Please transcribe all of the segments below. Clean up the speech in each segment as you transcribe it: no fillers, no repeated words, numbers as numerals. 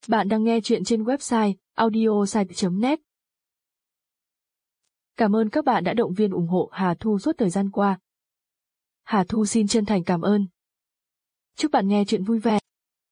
Bạn đang nghe chuyện trên website audiosite.net. Cảm ơn các bạn đã động viên ủng hộ Hà Thu suốt thời gian qua. Hà Thu xin chân thành cảm ơn. Chúc bạn nghe chuyện vui vẻ.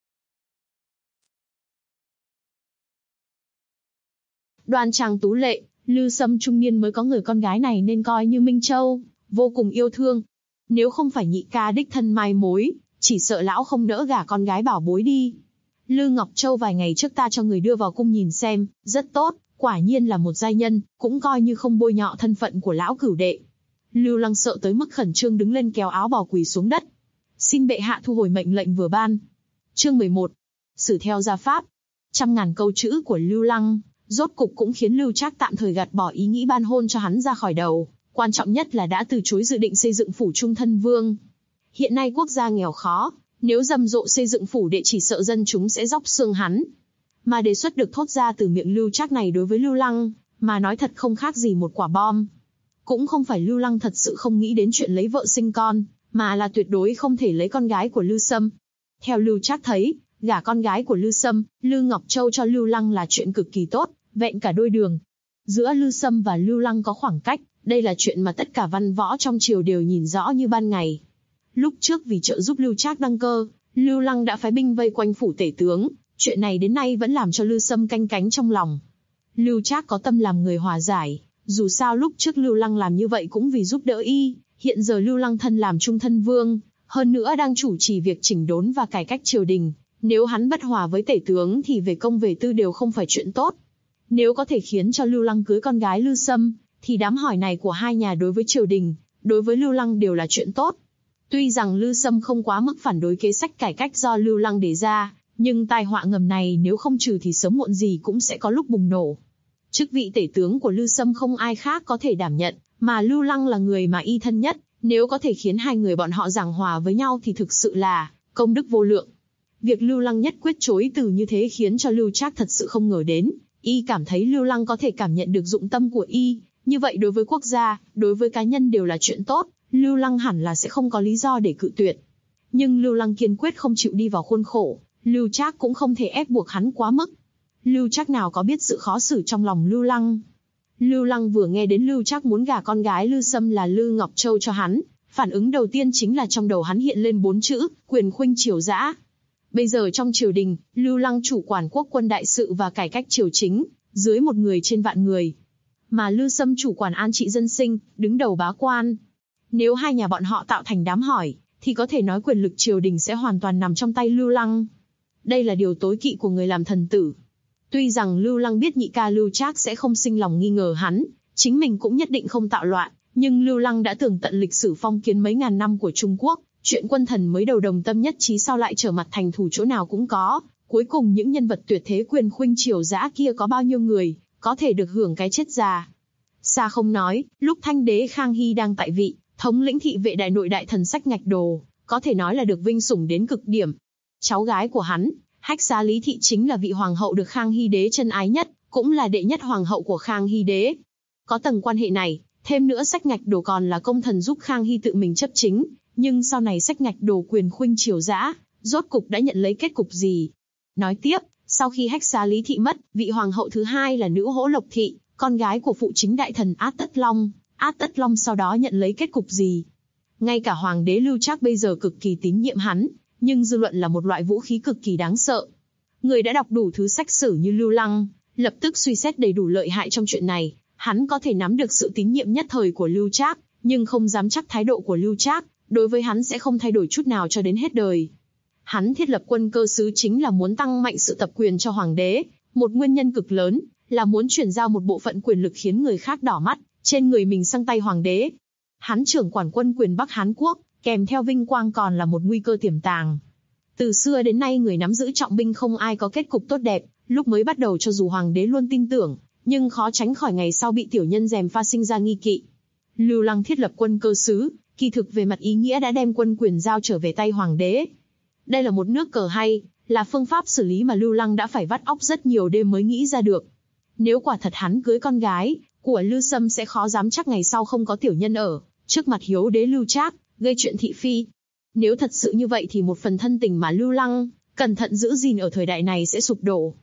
Đoan trang tú lệ, Lư Sâm trung niên mới có người con gái này nên coi như Minh Châu, vô cùng yêu thương. Nếu không phải nhị ca đích thân mai mối, chỉ sợ lão không nỡ gả con gái bảo bối đi. Lư Ngọc Châu vài ngày trước ta cho người đưa vào cung nhìn xem, rất tốt, quả nhiên là một giai nhân, cũng coi như không bôi nhọ thân phận của lão cửu đệ. Lưu Lăng sợ tới mức khẩn trương đứng lên kéo áo bào quỳ xuống đất. Xin bệ hạ thu hồi mệnh lệnh vừa ban. Chương 11. Xử theo gia pháp. Trăm ngàn câu chữ của Lưu Lăng, rốt cục cũng khiến Lưu Trác tạm thời gạt bỏ ý nghĩ ban hôn cho hắn ra khỏi đầu. Quan trọng nhất là đã từ chối dự định xây dựng phủ trung thân vương. Hiện nay quốc gia nghèo khó, nếu rầm rộ xây dựng phủ đệ chỉ sợ dân chúng sẽ róc xương hắn. Mà đề xuất được thốt ra từ miệng Lưu Trác này đối với Lưu Lăng, mà nói thật không khác gì một quả bom. Cũng không phải Lưu Lăng thật sự không nghĩ đến chuyện lấy vợ sinh con, mà là tuyệt đối không thể lấy con gái của Lư Sâm. Theo Lưu Trác thấy, gả con gái của Lư Sâm, Lư Ngọc Châu cho Lưu Lăng là chuyện cực kỳ tốt, vẹn cả đôi đường. Giữa Lư Sâm và Lưu Lăng có khoảng cách, đây là chuyện mà tất cả văn võ trong triều đều nhìn rõ như ban ngày. Lúc trước vì trợ giúp Lưu Trác đăng cơ, Lưu Lăng đã phái binh vây quanh phủ tể tướng, chuyện này đến nay vẫn làm cho Lư Sâm canh cánh trong lòng. Lưu Trác có tâm làm người hòa giải, dù sao lúc trước Lưu Lăng làm như vậy cũng vì giúp đỡ y, hiện giờ Lưu Lăng thân làm trung thân vương, hơn nữa đang chủ trì việc chỉnh đốn và cải cách triều đình, nếu hắn bất hòa với tể tướng thì về công về tư đều không phải chuyện tốt. Nếu có thể khiến cho Lưu Lăng cưới con gái Lư Sâm, thì đám hỏi này của hai nhà đối với triều đình, đối với Lưu Lăng đều là chuyện tốt. Tuy rằng Lư Sâm không quá mức phản đối kế sách cải cách do Lưu Lăng đề ra, nhưng tai họa ngầm này nếu không trừ thì sớm muộn gì cũng sẽ có lúc bùng nổ. Chức vị tể tướng của Lư Sâm không ai khác có thể đảm nhận, mà Lưu Lăng là người mà y thân nhất, nếu có thể khiến hai người bọn họ giảng hòa với nhau thì thực sự là công đức vô lượng. Việc Lưu Lăng nhất quyết chối từ như thế khiến cho Lưu Trác thật sự không ngờ đến, y cảm thấy Lưu Lăng có thể cảm nhận được dụng tâm của y, như vậy đối với quốc gia, đối với cá nhân đều là chuyện tốt, Lưu Lăng hẳn là sẽ không có lý do để cự tuyệt. Nhưng Lưu Lăng kiên quyết không chịu đi vào khuôn khổ, Lưu Trác cũng không thể ép buộc hắn quá mức. Lưu Trác nào có biết sự khó xử trong lòng Lưu Lăng. Lưu Lăng vừa nghe đến Lưu Trác muốn gả con gái Lư Sâm là Lư Ngọc Châu cho hắn, phản ứng đầu tiên chính là trong đầu hắn hiện lên 4 chữ, quyền khuynh triều dã. Bây giờ trong triều đình, Lưu Lăng chủ quản quốc quân đại sự và cải cách triều chính, dưới một người trên vạn người. Mà Lư Sâm chủ quản an trị dân sinh, đứng đầu bá quan. Nếu hai nhà bọn họ tạo thành đám hỏi, thì có thể nói quyền lực triều đình sẽ hoàn toàn nằm trong tay Lưu Lăng. Đây là điều tối kỵ của người làm thần tử. Tuy rằng Lưu Lăng biết nhị ca Lưu Trác sẽ không sinh lòng nghi ngờ hắn, chính mình cũng nhất định không tạo loạn, nhưng Lưu Lăng đã tường tận lịch sử phong kiến mấy ngàn năm của Trung Quốc, chuyện quân thần mới đầu đồng tâm nhất trí sau lại trở mặt thành thù chỗ nào cũng có, cuối cùng những nhân vật tuyệt thế quyền khuynh triều dã kia có bao nhiêu người, có thể được hưởng cái chết già. Xa không nói, lúc Thanh đế Khang Hy đang tại vị, thống lĩnh thị vệ đại nội đại thần Sách Ngạch Đồ, có thể nói là được vinh sủng đến cực điểm. Cháu gái của hắn, Hách Xá Lý Thị chính là vị hoàng hậu được Khang Hy đế trân ái nhất, cũng là đệ nhất hoàng hậu của Khang Hy đế. Có tầng quan hệ này, thêm nữa Sách Ngạch Đồ còn là công thần giúp Khang Hy tự mình chấp chính, nhưng sau này Sách Ngạch Đồ quyền khuynh triều dã, rốt cục đã nhận lấy kết cục gì? Nói tiếp, sau khi Hách Xá Lý Thị mất, vị hoàng hậu thứ hai là nữ Hỗ Lộc Thị, con gái của phụ chính đại thần Át Tất Long. Át Tất Long sau đó nhận lấy kết cục gì? Ngay cả hoàng đế Lưu Trác bây giờ cực kỳ tín nhiệm hắn, nhưng dư luận là một loại vũ khí cực kỳ đáng sợ. Người đã đọc đủ thứ sách sử như Lưu Lăng, lập tức suy xét đầy đủ lợi hại trong chuyện này, hắn có thể nắm được sự tín nhiệm nhất thời của Lưu Trác, nhưng không dám chắc thái độ của Lưu Trác, đối với hắn sẽ không thay đổi chút nào cho đến hết đời. Hắn thiết lập quân cơ sứ chính là muốn tăng mạnh sự tập quyền cho hoàng đế, một nguyên nhân cực lớn là muốn chuyển giao một bộ phận quyền lực khiến người khác đỏ mắt, trên người mình sang tay hoàng đế. Hắn trưởng quản quân quyền Bắc Hán Quốc, kèm theo vinh quang còn là một nguy cơ tiềm tàng. Từ xưa đến nay người nắm giữ trọng binh không ai có kết cục tốt đẹp, lúc mới bắt đầu cho dù hoàng đế luôn tin tưởng, nhưng khó tránh khỏi ngày sau bị tiểu nhân gièm pha sinh ra nghi kỵ. Lưu Lăng thiết lập quân cơ sứ, kỳ thực về mặt ý nghĩa đã đem quân quyền giao trở về tay hoàng đế. Đây là một nước cờ hay, là phương pháp xử lý mà Lưu Lăng đã phải vắt óc rất nhiều đêm mới nghĩ ra được. Nếu quả thật hắn cưới con gái của Lư Sâm sẽ khó dám chắc ngày sau không có tiểu nhân ở trước mặt hiếu đế Lưu Trác, gây chuyện thị phi. Nếu thật sự như vậy thì một phần thân tình mà Lưu Lăng cẩn thận giữ gìn ở thời đại này sẽ sụp đổ.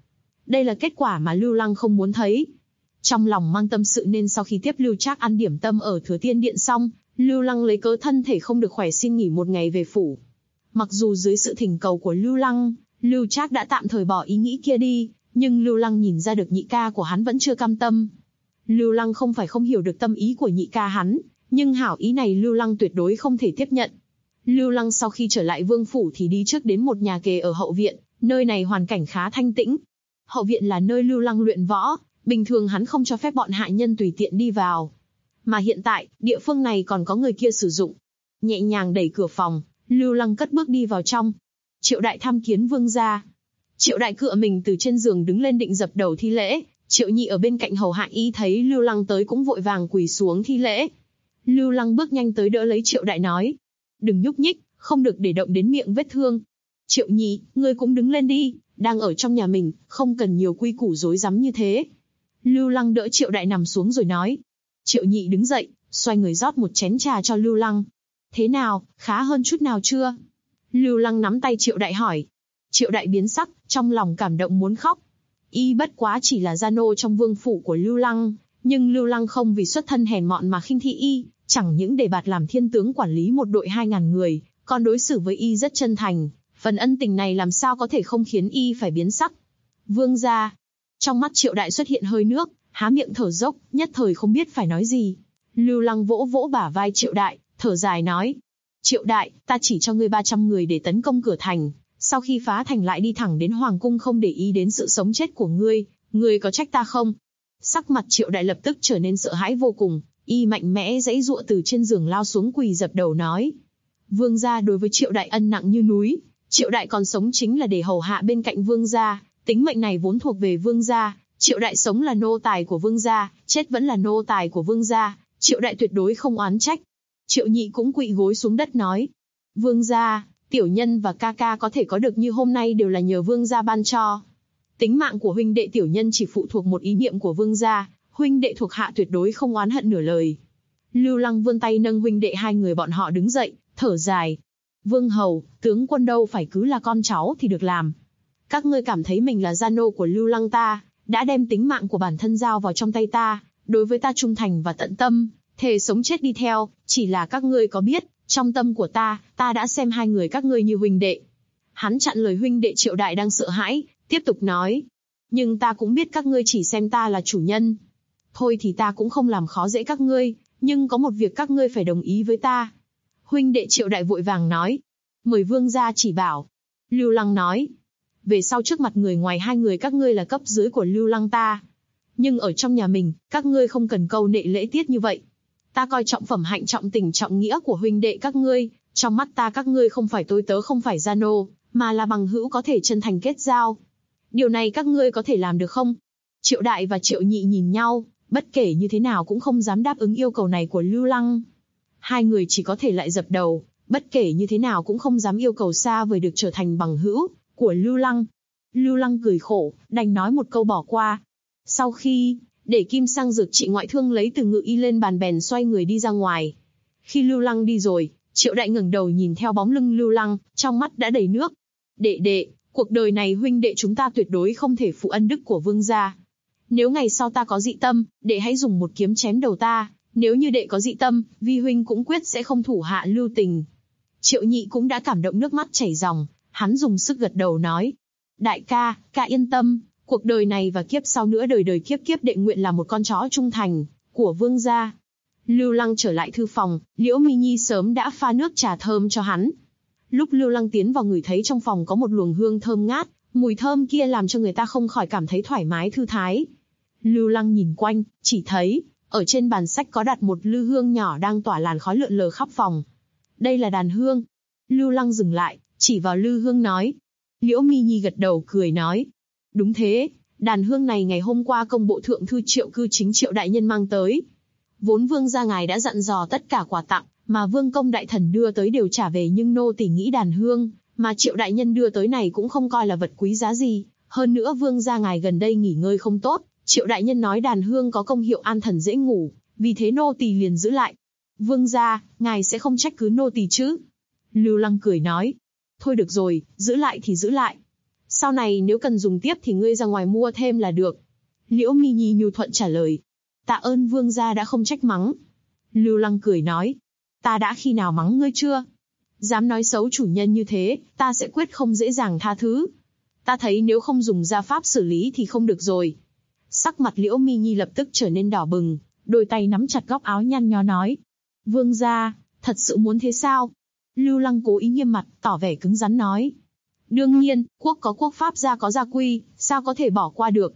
Đây là kết quả mà Lưu Lăng không muốn thấy. Trong lòng mang tâm sự nên sau khi tiếp Lưu Trác ăn điểm tâm ở Thừa Tiên Điện xong, Lưu Lăng lấy cớ thân thể không được khỏe xin nghỉ một ngày về phủ. Mặc dù dưới sự thỉnh cầu của Lưu Lăng, Lưu Trác đã tạm thời bỏ ý nghĩ kia đi, nhưng Lưu Lăng nhìn ra được nhị ca của hắn vẫn chưa cam tâm. Lưu Lăng không phải không hiểu được tâm ý của nhị ca hắn, nhưng hảo ý này Lưu Lăng tuyệt đối không thể tiếp nhận. Lưu Lăng sau khi trở lại vương phủ thì đi trước đến một nhà kề ở hậu viện, nơi này hoàn cảnh khá thanh tĩnh. Hậu viện là nơi Lưu Lăng luyện võ, bình thường hắn không cho phép bọn hạ nhân tùy tiện đi vào. Mà hiện tại, địa phương này còn có người kia sử dụng. Nhẹ nhàng đẩy cửa phòng, Lưu Lăng cất bước đi vào trong. Triệu Đại tham kiến vương gia. Triệu Đại cựa mình từ trên giường đứng lên định dập đầu thi lễ. Triệu Nhị ở bên cạnh hầu hạ y thấy Lưu Lăng tới cũng vội vàng quỳ xuống thi lễ. Lưu Lăng bước nhanh tới đỡ lấy Triệu Đại nói. Đừng nhúc nhích, không được để động đến miệng vết thương. Triệu Nhị, ngươi cũng đứng lên đi, đang ở trong nhà mình, không cần nhiều quy củ rối rắm như thế. Lưu Lăng đỡ Triệu Đại nằm xuống rồi nói. Triệu Nhị đứng dậy, xoay người rót một chén trà cho Lưu Lăng. Thế nào, khá hơn chút nào chưa? Lưu Lăng nắm tay Triệu Đại hỏi. Triệu Đại biến sắc, trong lòng cảm động muốn khóc. Y bất quá chỉ là gia nô trong vương phủ của Lưu Lăng, nhưng Lưu Lăng không vì xuất thân hèn mọn mà khinh thị y, chẳng những đề bạt làm thiên tướng quản lý một đội 2.000 người, còn đối xử với y rất chân thành. Phần ân tình này làm sao có thể không khiến y phải biến sắc. Vương gia. Trong mắt Triệu Đại xuất hiện hơi nước, há miệng thở dốc, nhất thời không biết phải nói gì. Lưu Lăng vỗ vỗ bả vai Triệu Đại, thở dài nói. Triệu Đại, ta chỉ cho ngươi 300 người để tấn công cửa thành, sau khi phá thành lại đi thẳng đến Hoàng cung không để ý đến sự sống chết của ngươi có trách ta không? Sắc mặt Triệu Đại lập tức trở nên sợ hãi vô cùng, y mạnh mẽ giãy giụa từ trên giường lao xuống quỳ dập đầu nói. Vương gia đối với Triệu Đại ân nặng như núi, Triệu Đại còn sống chính là để hầu hạ bên cạnh vương gia, tính mệnh này vốn thuộc về vương gia, Triệu Đại sống là nô tài của vương gia, chết vẫn là nô tài của vương gia, Triệu Đại tuyệt đối không oán trách. Triệu Nhị cũng quỵ gối xuống đất nói. Vương gia, tiểu nhân và ca ca có thể có được như hôm nay đều là nhờ vương gia ban cho. Tính mạng của huynh đệ tiểu nhân chỉ phụ thuộc một ý niệm của vương gia, huynh đệ thuộc hạ tuyệt đối không oán hận nửa lời. Lưu Lăng vươn tay nâng huynh đệ hai người bọn họ đứng dậy, thở dài. Vương hầu, tướng quân đâu phải cứ là con cháu thì được làm. Các ngươi cảm thấy mình là gia nô của Lưu Lăng ta, đã đem tính mạng của bản thân giao vào trong tay ta, đối với ta trung thành và tận tâm, thề sống chết đi theo, chỉ là các ngươi có biết, trong tâm của ta đã xem hai người các ngươi như huynh đệ. Hắn chặn lời huynh đệ Triệu Đại đang sợ hãi, tiếp tục nói. Nhưng ta cũng biết các ngươi chỉ xem ta là chủ nhân. Thôi thì ta cũng không làm khó dễ các ngươi, nhưng có một việc các ngươi phải đồng ý với ta. Huynh đệ Triệu Đại vội vàng nói. Mời vương gia chỉ bảo. Lưu Lăng nói. Về sau trước mặt người ngoài hai người các ngươi là cấp dưới của Lưu Lăng ta. Nhưng ở trong nhà mình, các ngươi không cần câu nệ lễ tiết như vậy. Ta coi trọng phẩm hạnh trọng tình trọng nghĩa của huynh đệ các ngươi, trong mắt ta các ngươi không phải tôi tớ không phải gia nô, mà là bằng hữu có thể chân thành kết giao. Điều này các ngươi có thể làm được không? Triệu Đại và Triệu Nhị nhìn nhau, bất kể như thế nào cũng không dám đáp ứng yêu cầu này của Lưu Lăng. Hai người chỉ có thể lại dập đầu, bất kể như thế nào cũng không dám yêu cầu xa vời được trở thành bằng hữu của Lưu Lăng. Lưu Lăng cười khổ, đành nói một câu bỏ qua. Sau khi để kim sang dược trị ngoại thương lấy từ ngự y lên bàn bèn xoay người đi ra ngoài. Khi Lưu Lăng đi rồi, Triệu Đại ngẩng đầu nhìn theo bóng lưng Lưu Lăng, trong mắt đã đầy nước. Đệ đệ, cuộc đời này huynh đệ chúng ta tuyệt đối không thể phụ ân đức của vương gia. Nếu ngày sau ta có dị tâm, đệ hãy dùng một kiếm chém đầu ta. Nếu như đệ có dị tâm, vi huynh cũng quyết sẽ không thủ hạ lưu tình. Triệu Nhị cũng đã cảm động nước mắt chảy ròng, hắn dùng sức gật đầu nói. Đại ca, ca yên tâm, cuộc đời này và kiếp sau nữa đời đời kiếp kiếp đệ nguyện là một con chó trung thành của vương gia. Lưu Lăng trở lại thư phòng, Liễu Mi Nhi sớm đã pha nước trà thơm cho hắn. Lúc Lưu Lăng tiến vào ngửi thấy trong phòng có một luồng hương thơm ngát, mùi thơm kia làm cho người ta không khỏi cảm thấy thoải mái thư thái. Lưu Lăng nhìn quanh, chỉ thấy ở trên bàn sách có đặt một lư hương nhỏ đang tỏa làn khói lượn lờ khắp phòng. Đây là đàn hương. Lưu Lăng dừng lại, chỉ vào lư hương nói. Liễu Mi Nhi gật đầu cười nói. Đúng thế, đàn hương này ngày hôm qua công bộ thượng thư Triệu Cư Chính Triệu đại nhân mang tới. Vốn vương gia ngài đã dặn dò tất cả quà tặng mà vương công đại thần đưa tới đều trả về, nhưng nô tỳ nghĩ đàn hương mà Triệu đại nhân đưa tới này cũng không coi là vật quý giá gì. Hơn nữa vương gia ngài gần đây nghỉ ngơi không tốt, Triệu đại nhân nói đàn hương có công hiệu an thần dễ ngủ, vì thế nô tỳ liền giữ lại. Vương gia, ngài sẽ không trách cứ nô tỳ chứ? Lưu Lăng cười nói. Thôi được rồi, giữ lại thì giữ lại. Sau này nếu cần dùng tiếp thì ngươi ra ngoài mua thêm là được. Liễu Mi Nhi nhu thuận trả lời. Tạ ơn vương gia đã không trách mắng. Lưu Lăng cười nói. Ta đã khi nào mắng ngươi chưa? Dám nói xấu chủ nhân như thế, ta sẽ quyết không dễ dàng tha thứ. Ta thấy nếu không dùng gia pháp xử lý thì không được rồi. Sắc mặt Liễu Mi Nhi lập tức trở nên đỏ bừng, đôi tay nắm chặt góc áo nhăn nhó nói. Vương gia, thật sự muốn thế sao? Lưu Lăng cố ý nghiêm mặt, tỏ vẻ cứng rắn nói. Đương nhiên, quốc có quốc pháp, gia có gia quy, sao có thể bỏ qua được?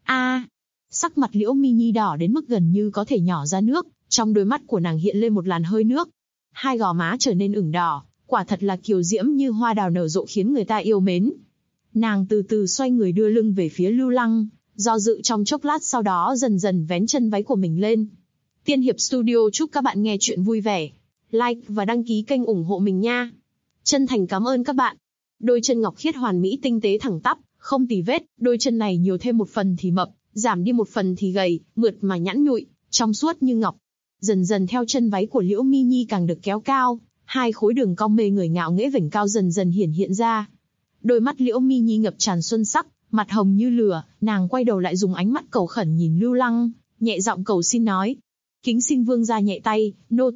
Sắc mặt Liễu Mi Nhi đỏ đến mức gần như có thể nhỏ ra nước, trong đôi mắt của nàng hiện lên một làn hơi nước. Hai gò má trở nên ửng đỏ, quả thật là kiều diễm như hoa đào nở rộ khiến người ta yêu mến. Nàng từ từ xoay người đưa lưng về phía Lưu Lăng, do dự trong chốc lát sau đó dần dần vén chân váy của mình lên. Tiên Hiệp Studio chúc các bạn nghe chuyện vui vẻ. Like và đăng ký kênh ủng hộ mình nha. Chân thành cảm ơn các bạn. Đôi chân ngọc khiết hoàn mỹ tinh tế thẳng tắp, không tì vết, đôi chân này nhiều thêm một phần thì mập, giảm đi một phần thì gầy, mượt mà nhẵn nhụi, trong suốt như ngọc. Dần dần theo chân váy của Liễu Mi Nhi càng được kéo cao, hai khối đường cong mê người ngạo nghễ vểnh cao dần dần hiện ra. Đôi mắt Liễu Mi Nhi ngập tràn xuân sắc, mặt hồng như lửa, nàng quay đầu lại dùng ánh mắt cầu khẩn nhìn Lưu Lăng, nhẹ giọng cầu xin nói. Kính xin vương gia nhẹ tay,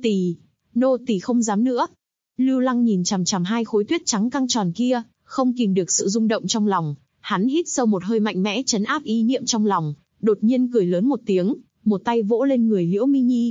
nô tỳ không dám nữa. Lưu Lăng nhìn chằm chằm hai khối tuyết trắng căng tròn kia, không kìm được sự rung động trong lòng, hắn hít sâu một hơi mạnh mẽ trấn áp ý niệm trong lòng, đột nhiên cười lớn một tiếng, một tay vỗ lên người Liễu Mi Nhi.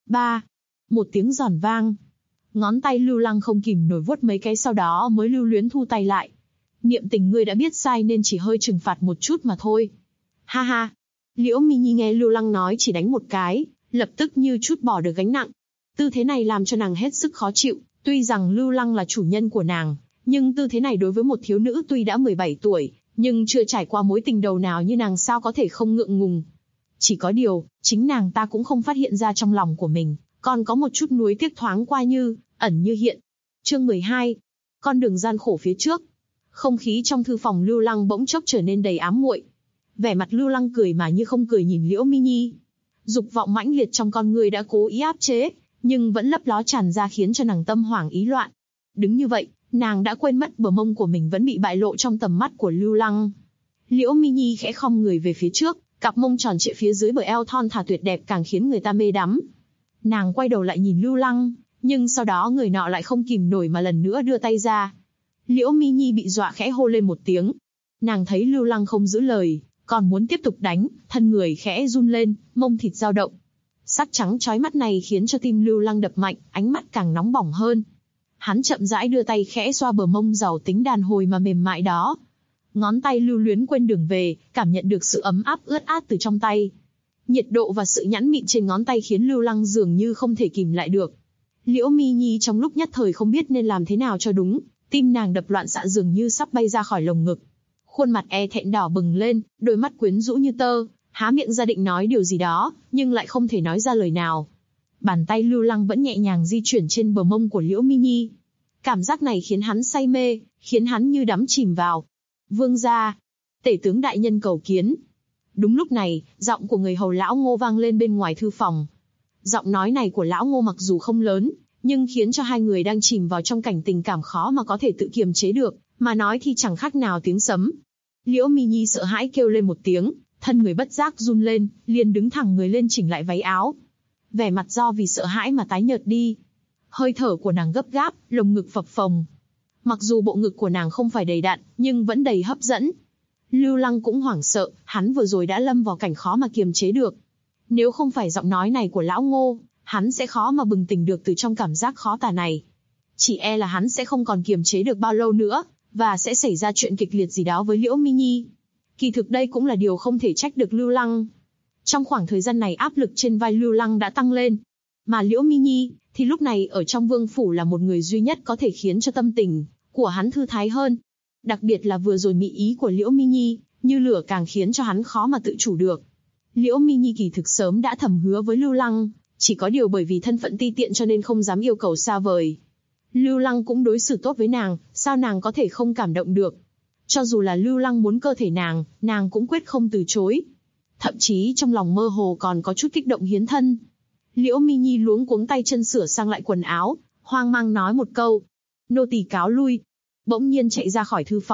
Một tiếng giòn vang. Ngón tay Lưu Lăng không kìm nổi vuốt mấy cái sau đó mới lưu luyến thu tay lại. Niệm tình ngươi đã biết sai nên chỉ hơi trừng phạt một chút mà thôi. Ha ha. Liễu Mi Nhi nghe Lưu Lăng nói chỉ đánh một cái, lập tức như chút bỏ được gánh nặng. Tư thế này làm cho nàng hết sức khó chịu, tuy rằng Lưu Lăng là chủ nhân của nàng, nhưng tư thế này đối với một thiếu nữ tuy đã 17 tuổi, nhưng chưa trải qua mối tình đầu nào như nàng sao có thể không ngượng ngùng. Chỉ có điều, chính nàng ta cũng không phát hiện ra trong lòng của mình, còn có một chút nuối tiếc thoáng qua như, ẩn như hiện. Chương 12. Con đường gian khổ phía trước. Không khí trong thư phòng Lưu Lăng bỗng chốc trở nên đầy ám muội. Vẻ mặt Lưu Lăng cười mà như không cười nhìn Liễu Mi Nhi. Dục vọng mãnh liệt trong con người đã cố ý áp chế, nhưng vẫn lấp ló tràn ra khiến cho nàng tâm hoảng ý loạn. Đứng như vậy, nàng đã quên mất bờ mông của mình vẫn bị bại lộ trong tầm mắt của Lưu Lăng. Liễu Mi Nhi khẽ khom người về phía trước, cặp mông tròn trịa phía dưới bờ eo thon thả tuyệt đẹp càng khiến người ta mê đắm. Nàng quay đầu lại nhìn Lưu Lăng, nhưng sau đó người nọ lại không kìm nổi mà lần nữa đưa tay ra. Liễu Mi Nhi bị dọa khẽ hô lên một tiếng. Nàng thấy Lưu Lăng không giữ lời, còn muốn tiếp tục đánh, thân người khẽ run lên, mông thịt dao động. Sắc trắng chói mắt này khiến cho tim Lưu Lăng đập mạnh, ánh mắt càng nóng bỏng hơn. Hắn chậm rãi đưa tay khẽ xoa bờ mông giàu tính đàn hồi mà mềm mại đó. Ngón tay lưu luyến quên đường về, cảm nhận được sự ấm áp ướt át từ trong tay. Nhiệt độ và sự nhẵn mịn trên ngón tay khiến Lưu Lăng dường như không thể kìm lại được. Liễu Mi Nhi trong lúc nhất thời không biết nên làm thế nào cho đúng, tim nàng đập loạn xạ dường như sắp bay ra khỏi lồng ngực. Khuôn mặt e thẹn đỏ bừng lên, đôi mắt quyến rũ như tơ, há miệng ra định nói điều gì đó, nhưng lại không thể nói ra lời nào. Bàn tay Lưu Lăng vẫn nhẹ nhàng di chuyển trên bờ mông của Liễu Mi Nhi. Cảm giác này khiến hắn say mê, khiến hắn như đắm chìm vào. Vương gia, tể tướng đại nhân cầu kiến. Đúng lúc này, giọng của người hầu lão Ngô vang lên bên ngoài thư phòng. Giọng nói này của lão Ngô mặc dù không lớn, nhưng khiến cho hai người đang chìm vào trong cảnh tình cảm khó mà có thể tự kiềm chế được, mà nói thì chẳng khác nào tiếng sấm. Liễu Mi Nhi sợ hãi kêu lên một tiếng, thân người bất giác run lên, liền đứng thẳng người lên chỉnh lại váy áo. Vẻ mặt do vì sợ hãi mà tái nhợt đi. Hơi thở của nàng gấp gáp, lồng ngực phập phồng. Mặc dù bộ ngực của nàng không phải đầy đặn, nhưng vẫn đầy hấp dẫn. Lưu Lăng cũng hoảng sợ, hắn vừa rồi đã lâm vào cảnh khó mà kiềm chế được. Nếu không phải giọng nói này của lão Ngô, hắn sẽ khó mà bừng tỉnh được từ trong cảm giác khó tả này. Chỉ e là hắn sẽ không còn kiềm chế được bao lâu nữa, và sẽ xảy ra chuyện kịch liệt gì đó với Liễu Mi Nhi. Kỳ thực đây cũng là điều không thể trách được Lưu Lăng. Trong khoảng thời gian này áp lực trên vai Lưu Lăng đã tăng lên. Mà Liễu Mi Nhi, thì lúc này ở trong vương phủ là một người duy nhất có thể khiến cho tâm tình của hắn thư thái hơn. Đặc biệt là vừa rồi mị ý của Liễu Mi Nhi, như lửa càng khiến cho hắn khó mà tự chủ được. Liễu Mi Nhi kỳ thực sớm đã thầm hứa với Lưu Lăng, chỉ có điều bởi vì thân phận ti tiện cho nên không dám yêu cầu xa vời. Lưu Lăng cũng đối xử tốt với nàng, sao nàng có thể không cảm động được. Cho dù là Lưu Lăng muốn cơ thể nàng cũng quyết không từ chối. Thậm chí trong lòng mơ hồ còn có chút kích động hiến thân. Liễu Mi Nhi luống cuống tay chân sửa sang lại quần áo, hoang mang nói một câu. Nô tỳ cáo lui. Bỗng nhiên chạy ra khỏi thư phòng,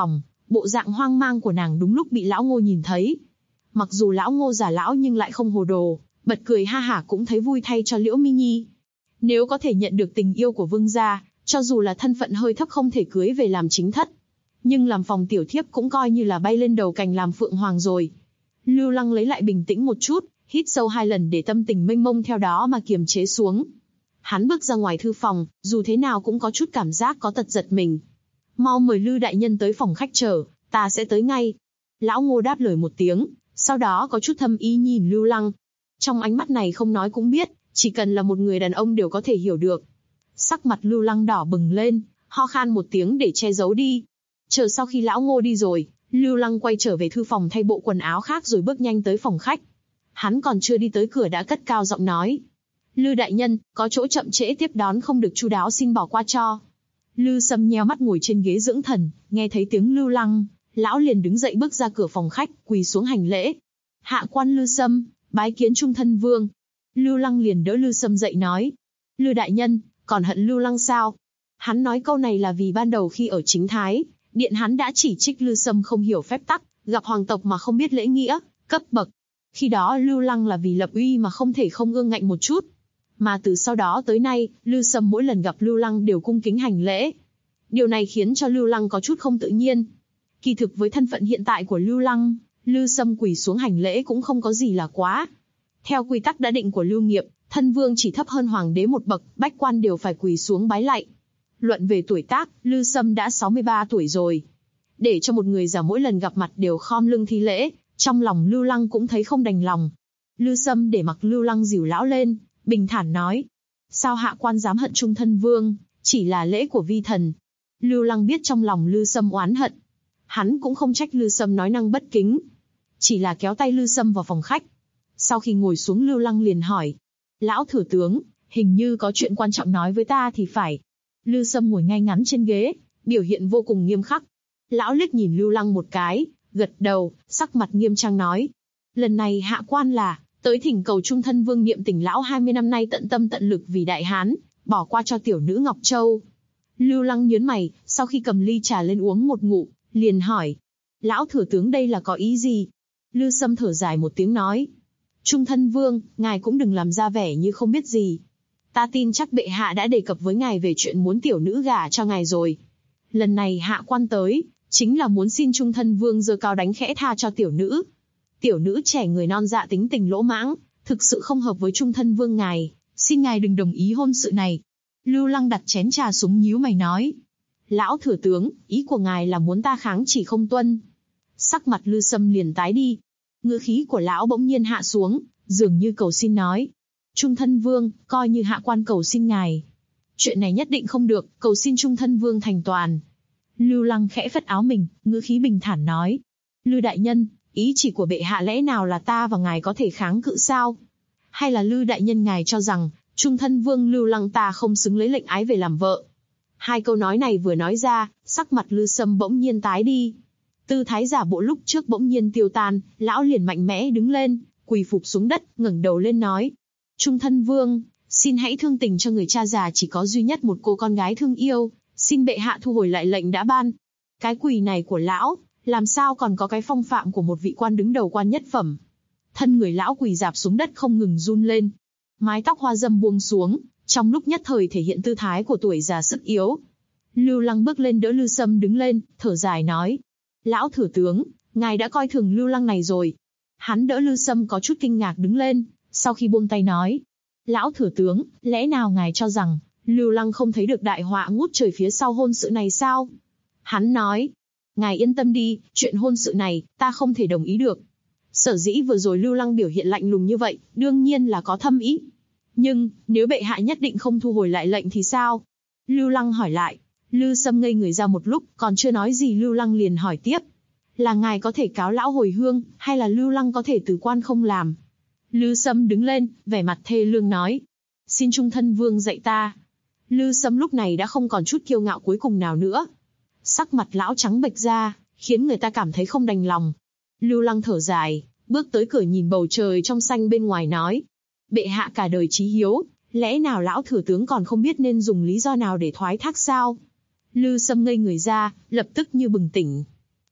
Bộ dạng hoang mang của nàng đúng lúc bị lão Ngô nhìn thấy. Mặc dù lão Ngô già lão nhưng lại không hồ đồ, bật cười ha hả cũng thấy vui thay cho Liễu Mi Nhi. Nếu có thể nhận được tình yêu của vương gia, cho dù là thân phận hơi thấp không thể cưới về làm chính thất, nhưng làm phòng tiểu thiếp cũng coi như là bay lên đầu cành làm phượng hoàng rồi. Lưu Lăng lấy lại bình tĩnh một chút, hít sâu 2 lần để tâm tình mênh mông theo đó mà kiềm chế xuống. Hắn bước ra ngoài thư phòng, dù thế nào cũng có chút cảm giác có tật giật mình. Mau mời Lư đại nhân tới phòng khách chờ, ta sẽ tới ngay. Lão Ngô đáp lời một tiếng, sau đó có chút thâm ý nhìn Lưu Lăng. Trong ánh mắt này không nói cũng biết, chỉ cần là một người đàn ông đều có thể hiểu được. Sắc mặt Lưu Lăng đỏ bừng lên, ho khan một tiếng để che giấu đi. Chờ sau khi lão Ngô đi rồi, Lưu Lăng quay trở về thư phòng thay bộ quần áo khác rồi bước nhanh tới phòng khách. Hắn còn chưa đi tới cửa đã cất cao giọng nói: Lư đại nhân, có chỗ chậm trễ tiếp đón không được chu đáo xin bỏ qua cho. Lư Sâm nheo mắt ngồi trên ghế dưỡng thần, nghe thấy tiếng Lưu Lăng, lão liền đứng dậy bước ra cửa phòng khách, quỳ xuống hành lễ. Hạ quan Lư Sâm, bái kiến Trung Thân Vương. Lưu Lăng liền đỡ Lư Sâm dậy nói: Lư đại nhân, còn hận Lưu Lăng sao? Hắn nói câu này là vì ban đầu khi ở Chính Thái Điện hắn đã chỉ trích Lư Sâm không hiểu phép tắc, gặp hoàng tộc mà không biết lễ nghĩa, cấp bậc. Khi đó Lưu Lăng là vì lập uy mà không thể không ương ngạnh một chút. Mà từ sau đó tới nay, Lư Sâm mỗi lần gặp Lưu Lăng đều cung kính hành lễ. Điều này khiến cho Lưu Lăng có chút không tự nhiên. Kỳ thực với thân phận hiện tại của Lưu Lăng, Lư Sâm quỳ xuống hành lễ cũng không có gì là quá. Theo quy tắc đã định của Lưu Nghiệp, thân vương chỉ thấp hơn hoàng đế một bậc, bách quan đều phải quỳ xuống bái lạy. Luận về tuổi tác, Lư Sâm đã 63 tuổi rồi. Để cho một người già mỗi lần gặp mặt đều khom lưng thi lễ, trong lòng Lưu Lăng cũng thấy không đành lòng. Lư Sâm để mặc Lưu Lăng dìu lão lên, bình thản nói: Sao hạ quan dám hận Trung Thân Vương, chỉ là lễ của vi thần. Lưu Lăng biết trong lòng Lư Sâm oán hận. Hắn cũng không trách Lư Sâm nói năng bất kính, chỉ là kéo tay Lư Sâm vào phòng khách. Sau khi ngồi xuống Lưu Lăng liền hỏi: Lão thừa tướng, hình như có chuyện quan trọng nói với ta thì phải. Lư Sâm ngồi ngay ngắn trên ghế, biểu hiện vô cùng nghiêm khắc. Lão liếc nhìn Lưu Lăng một cái, gật đầu, sắc mặt nghiêm trang nói: Lần này hạ quan là tới thỉnh cầu Trung Thân Vương niệm tình lão 20 năm nay tận tâm tận lực vì Đại Hán, bỏ qua cho tiểu nữ Ngọc Châu. Lưu Lăng nhướng mày, sau khi cầm ly trà lên uống một ngụm, liền hỏi: Lão thừa tướng đây là có ý gì? Lư Sâm thở dài một tiếng nói: Trung Thân Vương, ngài cũng đừng làm ra vẻ như không biết gì. Ta tin chắc bệ hạ đã đề cập với ngài về chuyện muốn tiểu nữ gả cho ngài rồi. Lần này hạ quan tới, chính là muốn xin Trung Thân Vương giơ cao đánh khẽ tha cho tiểu nữ. Tiểu nữ trẻ người non dạ tính tình lỗ mãng, thực sự không hợp với Trung Thân Vương ngài, xin ngài đừng đồng ý hôn sự này. Lưu Lăng đặt chén trà xuống nhíu mày nói: Lão thừa tướng, ý của ngài là muốn ta kháng chỉ không tuân. Sắc mặt Lư Sâm liền tái đi. Ngữ khí của lão bỗng nhiên hạ xuống, dường như cầu xin nói: Trung Thân Vương, coi như hạ quan cầu xin ngài. Chuyện này nhất định không được, cầu xin Trung Thân Vương thành toàn. Lưu Lăng khẽ phất áo mình, ngữ khí bình thản nói: Lư đại nhân, ý chỉ của bệ hạ lẽ nào là ta và ngài có thể kháng cự sao? Hay là Lư đại nhân ngài cho rằng, Trung Thân Vương Lưu Lăng ta không xứng lấy lệnh ái về làm vợ? Hai câu nói này vừa nói ra, sắc mặt Lư Sâm bỗng nhiên tái đi. Tư thái giả bộ lúc trước bỗng nhiên tiêu tan, lão liền mạnh mẽ đứng lên, quỳ phục xuống đất, ngẩng đầu lên nói: Trung Thân Vương, xin hãy thương tình cho người cha già chỉ có duy nhất một cô con gái thương yêu, xin bệ hạ thu hồi lại lệnh đã ban. Cái quỳ này của lão, làm sao còn có cái phong phạm của một vị quan đứng đầu quan nhất phẩm. Thân người lão quỳ rạp xuống đất không ngừng run lên. Mái tóc hoa dâm buông xuống, trong lúc nhất thời thể hiện tư thái của tuổi già sức yếu. Lưu Lăng bước lên đỡ Lư Sâm đứng lên, thở dài nói: Lão thừa tướng, ngài đã coi thường Lưu Lăng này rồi. Hắn đỡ Lư Sâm có chút kinh ngạc đứng lên, sau khi buông tay nói: Lão thừa tướng, lẽ nào ngài cho rằng Lưu Lăng không thấy được đại họa ngút trời phía sau hôn sự này sao? Hắn nói: Ngài yên tâm đi, chuyện hôn sự này, ta không thể đồng ý được. Sở dĩ vừa rồi Lưu Lăng biểu hiện lạnh lùng như vậy, đương nhiên là có thâm ý. Nhưng, nếu bệ hạ nhất định không thu hồi lại lệnh thì sao? Lưu Lăng hỏi lại. Lư Sâm ngây người ra một lúc, còn chưa nói gì Lưu Lăng liền hỏi tiếp: Là ngài có thể cáo lão hồi hương, hay là Lưu Lăng có thể từ quan không làm? Lư Sâm đứng lên, vẻ mặt thê lương nói: Xin Trung Thân Vương dạy ta. Lư Sâm lúc này đã không còn chút kiêu ngạo cuối cùng nào nữa. Sắc mặt lão trắng bệch ra, khiến người ta cảm thấy không đành lòng. Lưu Lăng thở dài, bước tới cửa nhìn bầu trời trong xanh bên ngoài nói: Bệ hạ cả đời chí hiếu, lẽ nào lão thừa tướng còn không biết nên dùng lý do nào để thoái thác sao? Lư Sâm ngây người ra, lập tức như bừng tỉnh.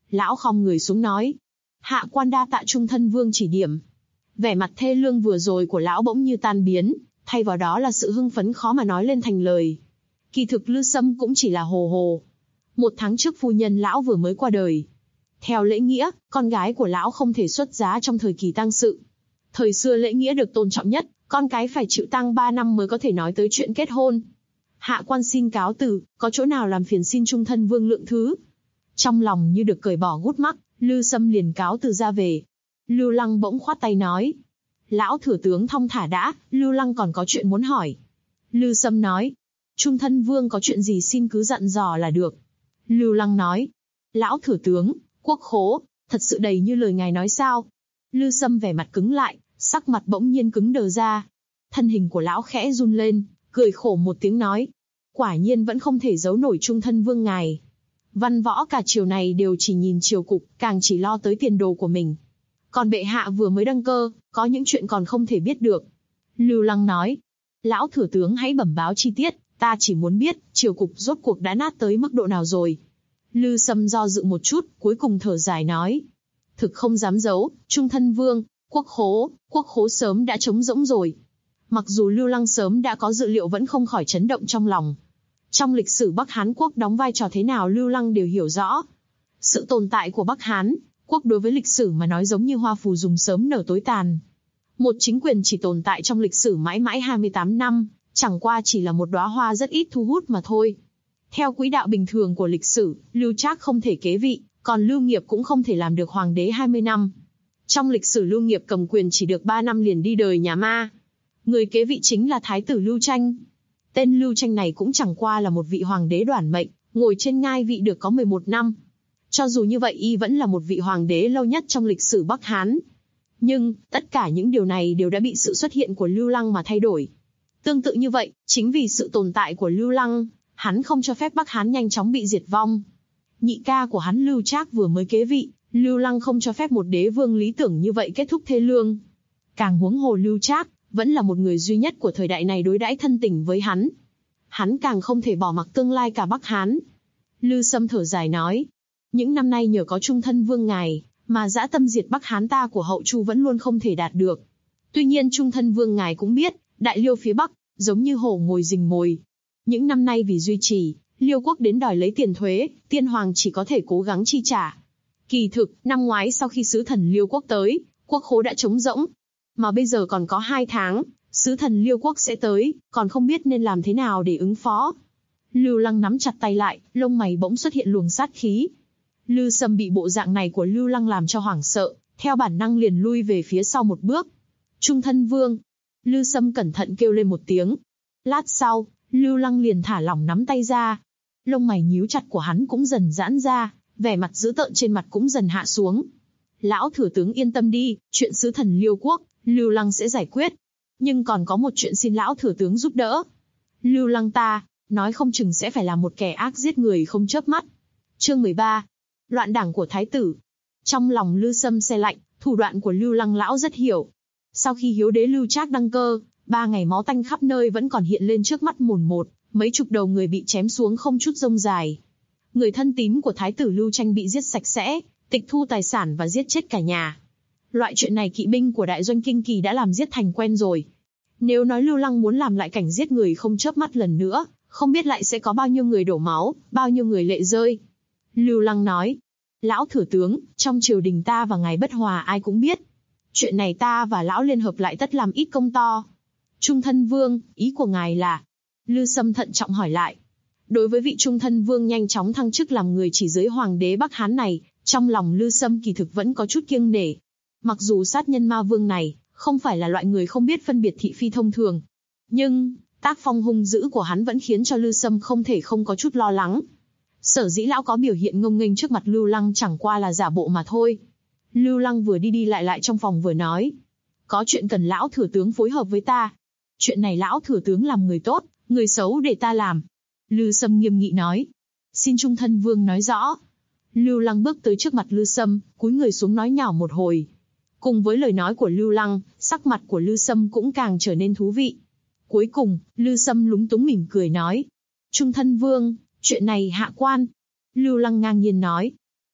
Lão khom người xuống nói. Hạ quan đa tạ Trung Thân Vương chỉ điểm. Vẻ mặt thê lương vừa rồi của lão bỗng như tan biến, thay vào đó là sự hưng phấn khó mà nói lên thành lời. Kỳ thực Lư Sâm cũng chỉ là hồ hồ. 1 tháng trước phu nhân lão vừa mới qua đời. Theo lễ nghĩa, con gái của lão không thể xuất giá trong thời kỳ tang sự. Thời xưa lễ nghĩa được tôn trọng nhất, con cái phải chịu tang 3 năm mới có thể nói tới chuyện kết hôn. Hạ quan xin cáo từ, có chỗ nào làm phiền xin Trung Thân Vương lượng thứ. Trong lòng như được cởi bỏ gút mắc, Lư Sâm liền cáo từ ra về. Lưu Lăng bỗng khoát tay nói. Lão thừa tướng thong thả đã, Lưu Lăng còn có chuyện muốn hỏi. Lư Sâm nói. Trung Thân Vương có chuyện gì xin cứ dặn dò là được. Lưu Lăng nói. Lão thừa tướng, quốc khố, thật sự đầy như lời ngài nói sao? Lư Sâm vẻ mặt cứng lại, sắc mặt bỗng nhiên cứng đờ ra. Thân hình của lão khẽ run lên, cười khổ một tiếng nói. Quả nhiên vẫn không thể giấu nổi Trung Thân Vương ngài. Văn võ cả triều này đều chỉ nhìn triều cục, càng chỉ lo tới tiền đồ của mình. Còn bệ hạ vừa mới đăng cơ, có những chuyện còn không thể biết được. Lưu Lăng nói. Lão thừa tướng hãy bẩm báo chi tiết, ta chỉ muốn biết, triều cục rốt cuộc đã nát tới mức độ nào rồi. Lư Sâm do dự một chút, cuối cùng thở dài nói. Thực không dám giấu, Trung Thân Vương, quốc khố sớm đã trống rỗng rồi. Mặc dù Lưu Lăng sớm đã có dự liệu vẫn không khỏi chấn động trong lòng. Trong lịch sử Bắc Hán quốc đóng vai trò thế nào Lưu Lăng đều hiểu rõ. Sự tồn tại của Bắc Hán quốc đối với lịch sử mà nói giống như hoa phù dùng sớm nở tối tàn. Một chính quyền chỉ tồn tại trong lịch sử mãi mãi 28 năm, chẳng qua chỉ là một đóa hoa rất ít thu hút mà thôi. Theo quỹ đạo bình thường của lịch sử, Lưu Trác không thể kế vị, còn Lưu Nghiệp cũng không thể làm được hoàng đế 20 năm. Trong lịch sử Lưu Nghiệp cầm quyền chỉ được 3 năm liền đi đời nhà ma. Người kế vị chính là Thái tử Lưu Tranh. Tên Lưu Tranh này cũng chẳng qua là một vị hoàng đế đoản mệnh, ngồi trên ngai vị được có 11 năm. Cho dù như vậy y vẫn là một vị hoàng đế lâu nhất trong lịch sử Bắc Hán. Nhưng, tất cả những điều này đều đã bị sự xuất hiện của Lưu Lăng mà thay đổi. Tương tự như vậy, chính vì sự tồn tại của Lưu Lăng, hắn không cho phép Bắc Hán nhanh chóng bị diệt vong. Nhị ca của hắn Lưu Trác vừa mới kế vị, Lưu Lăng không cho phép một đế vương lý tưởng như vậy kết thúc thê lương. Càng huống hồ Lưu Trác vẫn là một người duy nhất của thời đại này đối đãi thân tình với hắn. Hắn càng không thể bỏ mặc tương lai cả Bắc Hán. Lư Sâm thở dài nói. Những năm nay nhờ có Trung Thân Vương ngài, mà dã tâm diệt Bắc Hán ta của Hậu Chu vẫn luôn không thể đạt được. Tuy nhiên Trung Thân Vương ngài cũng biết, Đại Liêu phía Bắc, giống như hổ ngồi rình mồi. Những năm nay vì duy trì, Liêu quốc đến đòi lấy tiền thuế, Tiên Hoàng chỉ có thể cố gắng chi trả. Kỳ thực, năm ngoái sau khi sứ thần Liêu quốc tới, quốc khố đã trống rỗng. Mà bây giờ còn có 2 tháng, sứ thần Liêu quốc sẽ tới, còn không biết nên làm thế nào để ứng phó. Lưu Lăng nắm chặt tay lại, lông mày bỗng xuất hiện luồng sát khí. Lư Sâm bị bộ dạng này của Lưu Lăng làm cho hoảng sợ, theo bản năng liền lui về phía sau một bước. Trung Thân Vương. Lư Sâm cẩn thận kêu lên một tiếng. Lát sau, Lưu Lăng liền thả lỏng nắm tay ra. Lông mày nhíu chặt của hắn cũng dần giãn ra, vẻ mặt dữ tợn trên mặt cũng dần hạ xuống. Lão thừa tướng yên tâm đi, chuyện sứ thần Liêu quốc, Lưu Lăng sẽ giải quyết. Nhưng còn có một chuyện xin lão thừa tướng giúp đỡ. Lưu Lăng ta, nói không chừng sẽ phải là một kẻ ác giết người không chớp mắt. Chương 13. Loạn đảng của Thái tử. Trong lòng Lư Sâm se lạnh, thủ đoạn của Lưu Lăng lão rất hiểu. Sau khi hiếu đế Lưu Trác đăng cơ, 3 ngày máu tanh khắp nơi vẫn còn hiện lên trước mắt mồn một, mấy chục đầu người bị chém xuống không chút rông dài. Người thân tín của Thái tử Lưu Tranh bị giết sạch sẽ, tịch thu tài sản và giết chết cả nhà. Loại chuyện này kỵ binh của đại doanh Kinh Kỳ đã làm giết thành quen rồi. Nếu nói Lưu Lăng muốn làm lại cảnh giết người không chớp mắt lần nữa, không biết lại sẽ có bao nhiêu người đổ máu, bao nhiêu người lệ rơi. Lưu Lăng nói, lão thừa tướng, trong triều đình ta và ngài bất hòa ai cũng biết. Chuyện này ta và lão liên hợp lại tất làm ít công to. Trung Thân Vương, ý của ngài là? Lư Sâm thận trọng hỏi lại. Đối với vị Trung Thân Vương nhanh chóng thăng chức làm người chỉ dưới hoàng đế Bắc Hán này, trong lòng Lư Sâm kỳ thực vẫn có chút kiêng nể. Mặc dù sát nhân ma vương này không phải là loại người không biết phân biệt thị phi thông thường, nhưng tác phong hung dữ của hắn vẫn khiến cho Lư Sâm không thể không có chút lo lắng. Sở dĩ lão có biểu hiện ngông nghênh trước mặt Lưu Lăng chẳng qua là giả bộ mà thôi. Lưu Lăng vừa đi đi lại trong phòng vừa nói, có chuyện cần lão thừa tướng phối hợp với ta. Chuyện này lão thừa tướng làm người tốt, người xấu để ta làm. Lư Sâm nghiêm nghị nói, xin Trung Thân Vương nói rõ. Lưu Lăng bước tới trước mặt Lư Sâm, cúi người xuống nói nhỏ một hồi. Cùng với lời nói của Lưu Lăng, sắc mặt của Lư Sâm cũng càng trở nên thú vị. Cuối cùng, Lư Sâm lúng túng mỉm cười nói, Trung Thân Vương, chuyện này hạ quan. Lưu Lăng ngang nhiên nói,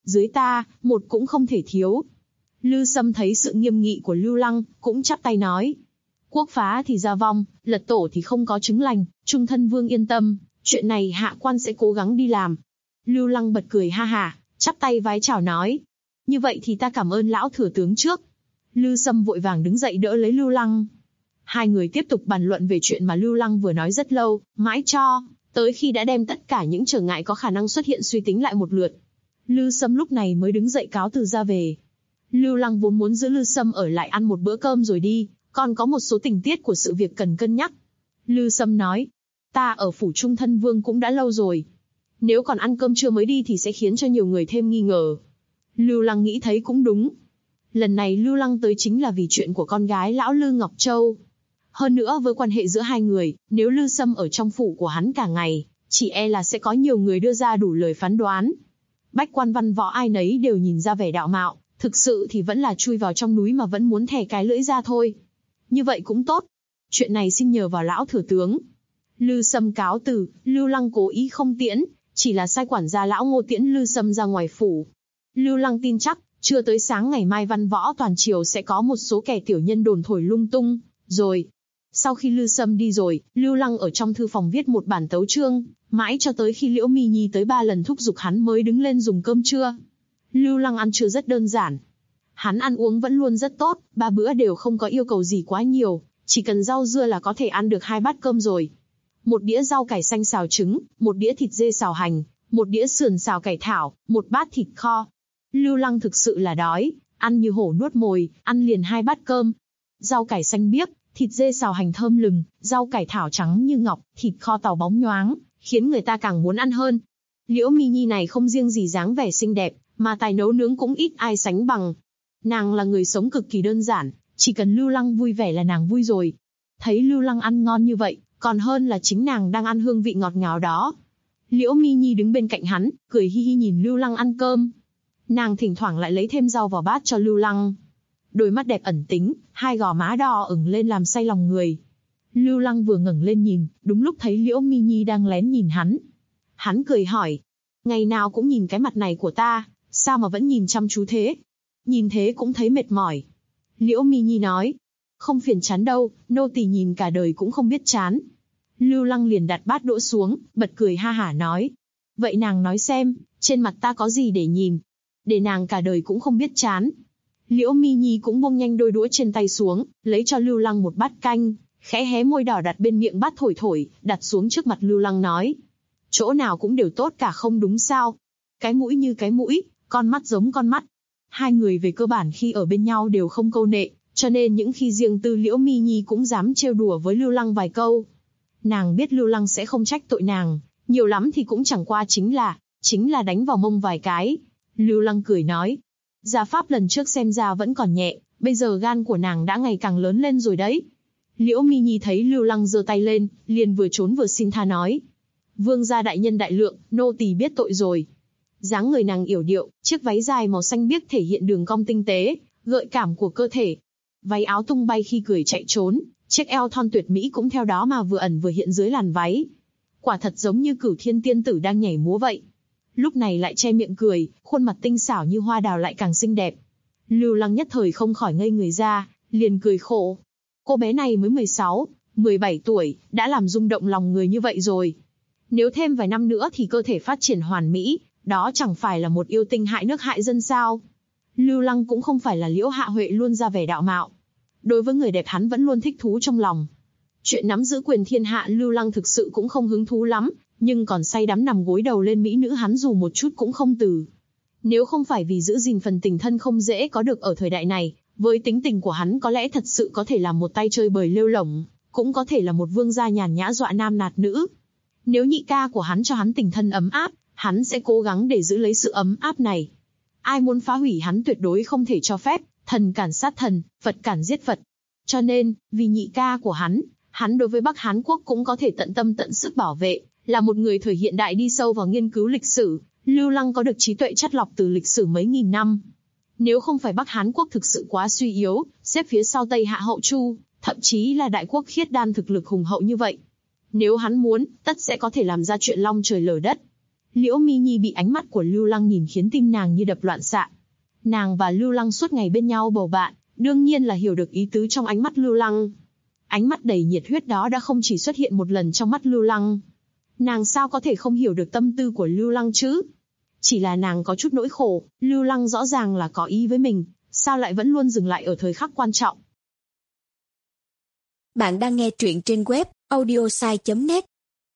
dưới ta, một cũng không thể thiếu. Lư Sâm thấy sự nghiêm nghị của Lưu Lăng, cũng chắp tay nói. Quốc phá thì gia vong, lật tổ thì không có chứng lành, Trung Thân Vương yên tâm, chuyện này hạ quan sẽ cố gắng đi làm. Lưu Lăng bật cười ha hả, chắp tay vái chào nói. Như vậy thì ta cảm ơn lão thừa tướng trước. Lư Sâm vội vàng đứng dậy đỡ lấy Lưu Lăng. Hai người tiếp tục bàn luận về chuyện mà Lưu Lăng vừa nói rất lâu, mãi cho tới khi đã đem tất cả những trở ngại có khả năng xuất hiện suy tính lại một lượt. Lư Sâm lúc này mới đứng dậy cáo từ ra về. Lưu Lăng vốn muốn giữ Lư Sâm ở lại ăn một bữa cơm rồi đi, còn có một số tình tiết của sự việc cần cân nhắc. Lư Sâm nói, ta ở phủ Trung Thân Vương cũng đã lâu rồi. Nếu còn ăn cơm trưa mới đi thì sẽ khiến cho nhiều người thêm nghi ngờ. Lưu Lăng nghĩ thấy cũng đúng. Lần này Lưu Lăng tới chính là vì chuyện của con gái lão Lư Ngọc Châu. Hơn nữa với quan hệ giữa hai người, nếu Lư Sâm ở trong phủ của hắn cả ngày, chỉ e là sẽ có nhiều người đưa ra đủ lời phán đoán. Bách quan văn võ ai nấy đều nhìn ra vẻ đạo mạo, thực sự thì vẫn là chui vào trong núi mà vẫn muốn thè cái lưỡi ra thôi. Như vậy cũng tốt. Chuyện này xin nhờ vào lão thừa tướng. Lư Sâm cáo từ, Lưu Lăng cố ý không tiễn, chỉ là sai quản gia lão Ngô tiễn Lư Sâm ra ngoài phủ. Lưu Lăng tin chắc, chưa tới sáng ngày mai văn võ toàn triều sẽ có một số kẻ tiểu nhân đồn thổi lung tung, rồi. Sau khi Lư Sâm đi rồi, Lưu Lăng ở trong thư phòng viết một bản tấu chương, mãi cho tới khi Liễu Mi Nhi tới 3 lần thúc giục hắn mới đứng lên dùng cơm trưa. Lưu Lăng ăn trưa rất đơn giản. Hắn ăn uống vẫn luôn rất tốt, 3 bữa đều không có yêu cầu gì quá nhiều, chỉ cần rau dưa là có thể ăn được 2 bát cơm rồi. Một đĩa rau cải xanh xào trứng, một đĩa thịt dê xào hành, một đĩa sườn xào cải thảo, một bát thịt kho. Lưu Lăng thực sự là đói, ăn như hổ nuốt mồi, ăn liền 2 bát cơm. Rau cải xanh biếc, thịt dê xào hành thơm lừng, rau cải thảo trắng như ngọc, thịt kho tàu bóng nhoáng, khiến người ta càng muốn ăn hơn. Liễu Mi Nhi này không riêng gì dáng vẻ xinh đẹp, mà tài nấu nướng cũng ít ai sánh bằng. Nàng là người sống cực kỳ đơn giản, chỉ cần Lưu Lăng vui vẻ là nàng vui rồi. Thấy Lưu Lăng ăn ngon như vậy, còn hơn là chính nàng đang ăn hương vị ngọt ngào đó. Liễu Mi Nhi đứng bên cạnh hắn, cười hi hi nhìn Lưu Lăng ăn cơm. Nàng thỉnh thoảng lại lấy thêm rau vào bát cho Lưu Lăng. Đôi mắt đẹp ẩn tính, hai gò má đỏ ửng lên làm say lòng người. Lưu Lăng vừa ngẩng lên nhìn, đúng lúc thấy Liễu Mi Nhi đang lén nhìn hắn. Hắn cười hỏi, ngày nào cũng nhìn cái mặt này của ta, sao mà vẫn nhìn chăm chú thế? Nhìn thế cũng thấy mệt mỏi. Liễu Mi Nhi nói, không phiền chán đâu, nô tỳ nhìn cả đời cũng không biết chán. Lưu Lăng liền đặt bát đũa xuống, bật cười ha hả nói, vậy nàng nói xem, trên mặt ta có gì để nhìn? Để nàng cả đời cũng không biết chán. Liễu Mi Nhi cũng buông nhanh đôi đũa trên tay xuống, lấy cho Lưu Lăng một bát canh, khẽ hé môi đỏ đặt bên miệng bát thổi thổi, đặt xuống trước mặt Lưu Lăng nói, chỗ nào cũng đều tốt cả không đúng sao? Cái mũi như cái mũi, con mắt giống con mắt. Hai người về cơ bản khi ở bên nhau đều không câu nệ, cho nên những khi riêng tư Liễu Mi Nhi cũng dám trêu đùa với Lưu Lăng vài câu. Nàng biết Lưu Lăng sẽ không trách tội nàng, nhiều lắm thì cũng chẳng qua chính là đánh vào mông vài cái. Lưu Lăng cười nói, gia pháp lần trước xem ra vẫn còn nhẹ, bây giờ gan của nàng đã ngày càng lớn lên rồi đấy. Liễu Mi Nhi thấy Lưu Lăng giơ tay lên, liền vừa trốn vừa xin tha nói, vương gia đại nhân đại lượng, nô tỳ biết tội rồi. Dáng người nàng yểu điệu, chiếc váy dài màu xanh biếc thể hiện đường cong tinh tế, gợi cảm của cơ thể. Váy áo tung bay khi cười chạy trốn, chiếc eo thon tuyệt mỹ cũng theo đó mà vừa ẩn vừa hiện dưới làn váy. Quả thật giống như Cửu Thiên tiên tử đang nhảy múa vậy. Lúc này lại che miệng cười, khuôn mặt tinh xảo như hoa đào lại càng xinh đẹp. Lưu Lăng nhất thời không khỏi ngây người ra, liền cười khổ. Cô bé này mới 16, 17 tuổi, đã làm rung động lòng người như vậy rồi. Nếu thêm vài năm nữa thì cơ thể phát triển hoàn mỹ, đó chẳng phải là một yêu tinh hại nước hại dân sao? Lưu Lăng cũng không phải là Liễu Hạ Huệ luôn ra vẻ đạo mạo. Đối với người đẹp hắn vẫn luôn thích thú trong lòng. Chuyện nắm giữ quyền thiên hạ Lưu Lăng thực sự cũng không hứng thú lắm, nhưng còn say đắm nằm gối đầu lên mỹ nữ hắn dù một chút cũng không từ. Nếu không phải vì giữ gìn phần tình thân không dễ có được ở thời đại này, với tính tình của hắn có lẽ thật sự có thể là một tay chơi bời lêu lổng, cũng có thể là một vương gia nhàn nhã dọa nam nạt nữ. Nếu nhị ca của hắn cho hắn tình thân ấm áp, hắn sẽ cố gắng để giữ lấy sự ấm áp này. Ai muốn phá hủy hắn tuyệt đối không thể cho phép, thần cản sát thần, Phật cản giết Phật. Cho nên, vì nhị ca của hắn đối với Bắc Hán Quốc cũng có thể tận tâm tận sức bảo vệ, là một người thời hiện đại đi sâu vào nghiên cứu lịch sử. Lưu Lăng có được trí tuệ chắt lọc từ lịch sử mấy nghìn năm. Nếu không phải Bắc Hán Quốc thực sự quá suy yếu, xếp phía sau Tây Hạ Hậu Chu, thậm chí là đại quốc khiết đan thực lực hùng hậu như vậy, nếu hắn muốn, tất sẽ có thể làm ra chuyện long trời lở đất. Liễu Mi Nhi bị ánh mắt của Lưu Lăng nhìn khiến tim nàng như đập loạn xạ. Nàng và Lưu Lăng suốt ngày bên nhau bầu bạn, đương nhiên là hiểu được ý tứ trong ánh mắt Lưu Lăng. Ánh mắt đầy nhiệt huyết đó đã không chỉ xuất hiện một lần trong mắt Lưu Lăng. Nàng sao có thể không hiểu được tâm tư của Lưu Lăng chứ? Chỉ là nàng có chút nỗi khổ, Lưu Lăng rõ ràng là có ý với mình, sao lại vẫn luôn dừng lại ở thời khắc quan trọng. Bạn đang nghe truyện trên web audiosai.net.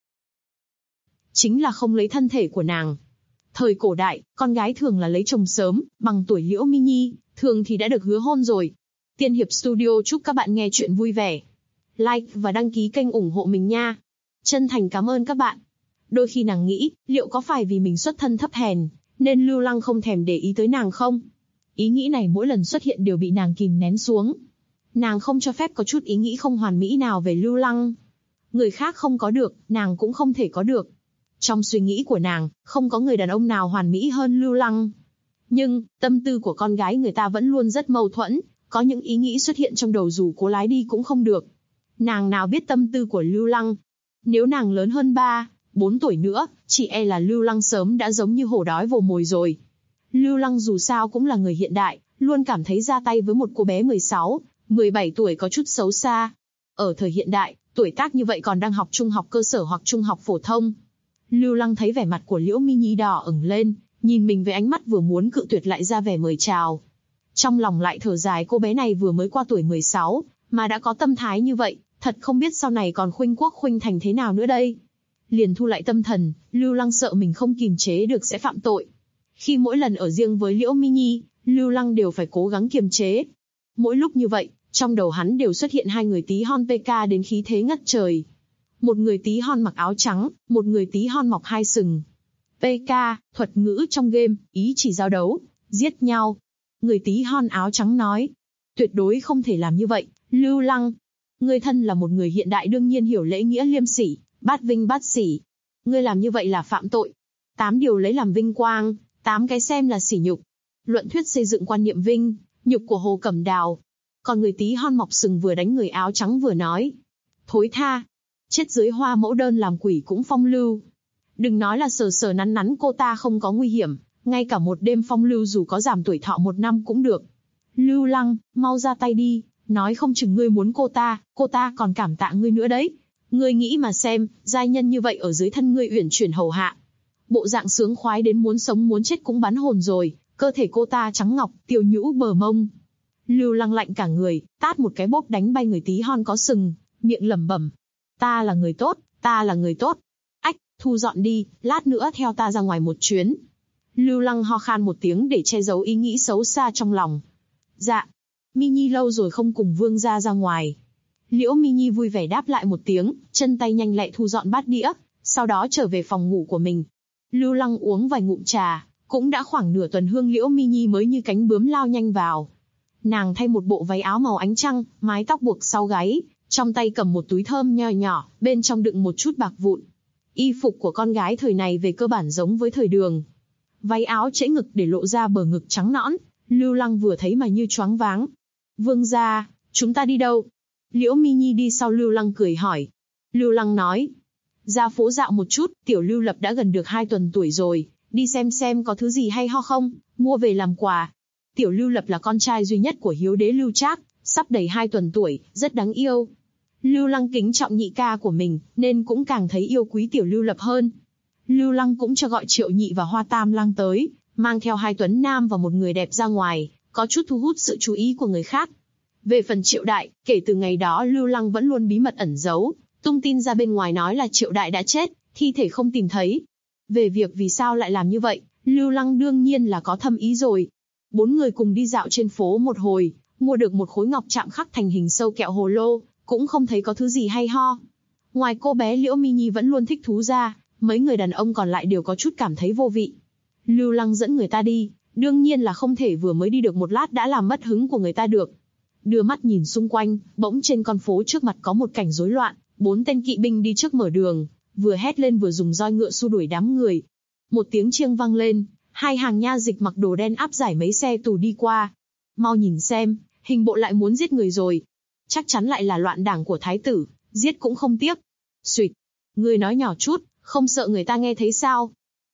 Chính là không lấy thân thể của nàng. Thời cổ đại, con gái thường là lấy chồng sớm, bằng tuổi Liễu Mi Nhi, thường thì đã được hứa hôn rồi. Tiên Hiệp Studio chúc các bạn nghe chuyện vui vẻ. Like và đăng ký kênh ủng hộ mình nha. Chân thành cảm ơn các bạn. Đôi khi nàng nghĩ, liệu có phải vì mình xuất thân thấp hèn, nên Lưu Lăng không thèm để ý tới nàng không? Ý nghĩ này mỗi lần xuất hiện đều bị nàng kìm nén xuống. Nàng không cho phép có chút ý nghĩ không hoàn mỹ nào về Lưu Lăng. Người khác không có được, nàng cũng không thể có được. Trong suy nghĩ của nàng, không có người đàn ông nào hoàn mỹ hơn Lưu Lăng. Nhưng, tâm tư của con gái người ta vẫn luôn rất mâu thuẫn, có những ý nghĩ xuất hiện trong đầu dù cố lái đi cũng không được. Nàng nào biết tâm tư của Lưu Lăng. Nếu nàng lớn hơn 3, 4 tuổi nữa, chỉ e là Lưu Lăng sớm đã giống như hổ đói vồ mồi rồi. Lưu Lăng dù sao cũng là người hiện đại, luôn cảm thấy ra tay với một cô bé 16, 17 tuổi có chút xấu xa. Ở thời hiện đại, tuổi tác như vậy còn đang học trung học cơ sở hoặc trung học phổ thông. Lưu Lăng thấy vẻ mặt của Liễu Mi Nhi đỏ ửng lên, nhìn mình với ánh mắt vừa muốn cự tuyệt lại ra vẻ mời chào. Trong lòng lại thở dài, cô bé này vừa mới qua tuổi 16, mà đã có tâm thái như vậy, thật không biết sau này còn khuynh quốc khuynh thành thế nào nữa đây. Liền thu lại tâm thần, Lưu Lăng sợ mình không kìm chế được sẽ phạm tội. Khi mỗi lần ở riêng với Liễu Mi Nhi, Lưu Lăng đều phải cố gắng kiềm chế. Mỗi lúc như vậy, trong đầu hắn đều xuất hiện hai người tí hon PK đến khí thế ngất trời. Một người tí hon mặc áo trắng, một người tí hon mọc hai sừng. PK, thuật ngữ trong game, ý chỉ giao đấu, giết nhau. Người tí hon áo trắng nói, tuyệt đối không thể làm như vậy, Lưu Lăng. Ngươi thân là một người hiện đại đương nhiên hiểu lễ nghĩa liêm sỉ, bát vinh bát sỉ. Ngươi làm như vậy là phạm tội. 8 điều lấy làm vinh quang, 8 cái xem là sỉ nhục. Luận thuyết xây dựng quan niệm vinh, nhục của Hồ Cẩm Đào. Còn người tí hon mọc sừng vừa đánh người áo trắng vừa nói, thối tha, chết dưới hoa mẫu đơn làm quỷ cũng phong lưu. Đừng nói là sờ sờ nắn nắn cô ta không có nguy hiểm, ngay cả một đêm phong lưu dù có giảm tuổi thọ 1 năm cũng được. Lưu Lăng, mau ra tay đi, nói không chừng ngươi muốn cô ta còn cảm tạ ngươi nữa đấy. Ngươi nghĩ mà xem, giai nhân như vậy ở dưới thân ngươi uyển chuyển hầu hạ. Bộ dạng sướng khoái đến muốn sống muốn chết cũng bắn hồn rồi, cơ thể cô ta trắng ngọc, tiêu nhũ bờ mông. Lưu Lăng lạnh cả người, tát một cái bốp đánh bay người tí hon có sừng, miệng lẩm bẩm. Ta là người tốt, ta là người tốt. Ách, thu dọn đi, lát nữa theo ta ra ngoài một chuyến. Lưu Lăng ho khan một tiếng để che giấu ý nghĩ xấu xa trong lòng. Dạ, Mi Nhi lâu rồi không cùng vương gia ra ngoài. Liễu Mi Nhi vui vẻ đáp lại một tiếng, chân tay nhanh lẹ thu dọn bát đĩa, sau đó trở về phòng ngủ của mình. Lưu Lăng uống vài ngụm trà, cũng đã khoảng nửa tuần hương Liễu Mi Nhi mới như cánh bướm lao nhanh vào. Nàng thay một bộ váy áo màu ánh trăng, mái tóc buộc sau gáy, trong tay cầm một túi thơm nho nhỏ, bên trong đựng một chút bạc vụn. Y phục của con gái thời này về cơ bản giống với thời Đường. Váy áo trễ ngực để lộ ra bờ ngực trắng nõn, Lưu Lăng vừa thấy mà như choáng váng. Vương gia, chúng ta đi đâu? Liễu Mi Nhi đi sau Lưu Lăng cười hỏi. Lưu Lăng nói, ra phố dạo một chút, tiểu Lưu Lập đã gần được 2 tuần tuổi rồi, đi xem có thứ gì hay ho không, mua về làm quà. Tiểu Lưu Lập là con trai duy nhất của hiếu đế Lưu Trác, sắp đầy 2 tuần tuổi, rất đáng yêu. Lưu Lăng kính trọng nhị ca của mình, nên cũng càng thấy yêu quý tiểu Lưu Lập hơn. Lưu Lăng cũng cho gọi Triệu Nhị và Hoa Tam Lang tới, mang theo 2 tuấn nam và một người đẹp ra ngoài, có chút thu hút sự chú ý của người khác. Về phần Triệu Đại, kể từ ngày đó Lưu Lăng vẫn luôn bí mật ẩn giấu, tung tin ra bên ngoài nói là Triệu Đại đã chết, thi thể không tìm thấy. Về việc vì sao lại làm như vậy, Lưu Lăng đương nhiên là có thâm ý rồi. 4 người cùng đi dạo trên phố một hồi, mua được một khối ngọc chạm khắc thành hình sâu kẹo hồ lô, cũng không thấy có thứ gì hay ho. Ngoài cô bé Liễu Mi Nhi vẫn luôn thích thú ra, mấy người đàn ông còn lại đều có chút cảm thấy vô vị. Lưu Lăng dẫn người ta đi, đương nhiên là không thể vừa mới đi được một lát đã làm mất hứng của người ta được. Đưa mắt nhìn xung quanh, bỗng trên con phố trước mặt có một cảnh rối loạn, 4 tên kỵ binh đi trước mở đường, vừa hét lên vừa dùng roi ngựa xua đuổi đám người. Một tiếng chiêng vang lên, 2 hàng nha dịch mặc đồ đen áp giải mấy xe tù đi qua. Mau nhìn xem, hình bộ lại muốn giết người rồi. Chắc chắn lại là loạn đảng của thái tử, giết cũng không tiếc. Xuỵt, ngươi nói nhỏ chút, không sợ người ta nghe thấy sao?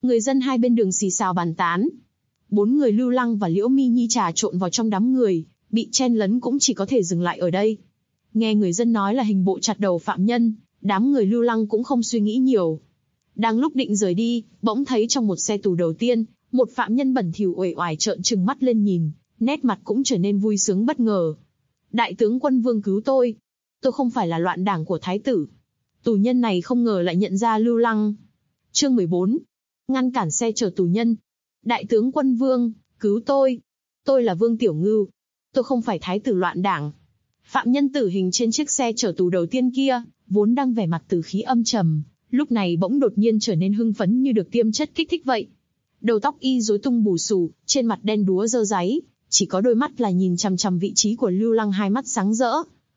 Người dân hai bên đường xì xào bàn tán. 4 người Lưu Lăng và Liễu Mi Nhi trà trộn vào trong đám người, bị chen lấn cũng chỉ có thể dừng lại ở đây. Nghe người dân nói là hình bộ chặt đầu phạm nhân, đám người Lưu Lăng cũng không suy nghĩ nhiều. Đang lúc định rời đi, bỗng thấy trong một xe tù đầu tiên, một phạm nhân bẩn thỉu uể oải trợn trừng mắt lên nhìn, nét mặt cũng trở nên vui sướng bất ngờ. Đại tướng Quân Vương cứu tôi. Tôi không phải là loạn đảng của thái tử. Tù nhân này không ngờ lại nhận ra Lưu Lăng. Chương 14. Ngăn cản xe chở tù nhân. Đại tướng Quân Vương, cứu tôi. Tôi là Vương Tiểu Ngưu. Tôi không phải thái tử loạn đảng. Phạm nhân tử hình trên chiếc xe chở tù đầu tiên kia, vốn đang vẻ mặt tử khí âm trầm, lúc này bỗng đột nhiên trở nên hưng phấn như được tiêm chất kích thích vậy. Đầu tóc y rối tung bù xù, trên mặt đen đúa dơ dáy, chỉ có đôi mắt là nhìn chằm chằm vị trí của Lưu Lăng, hai mắt sáng rỡ.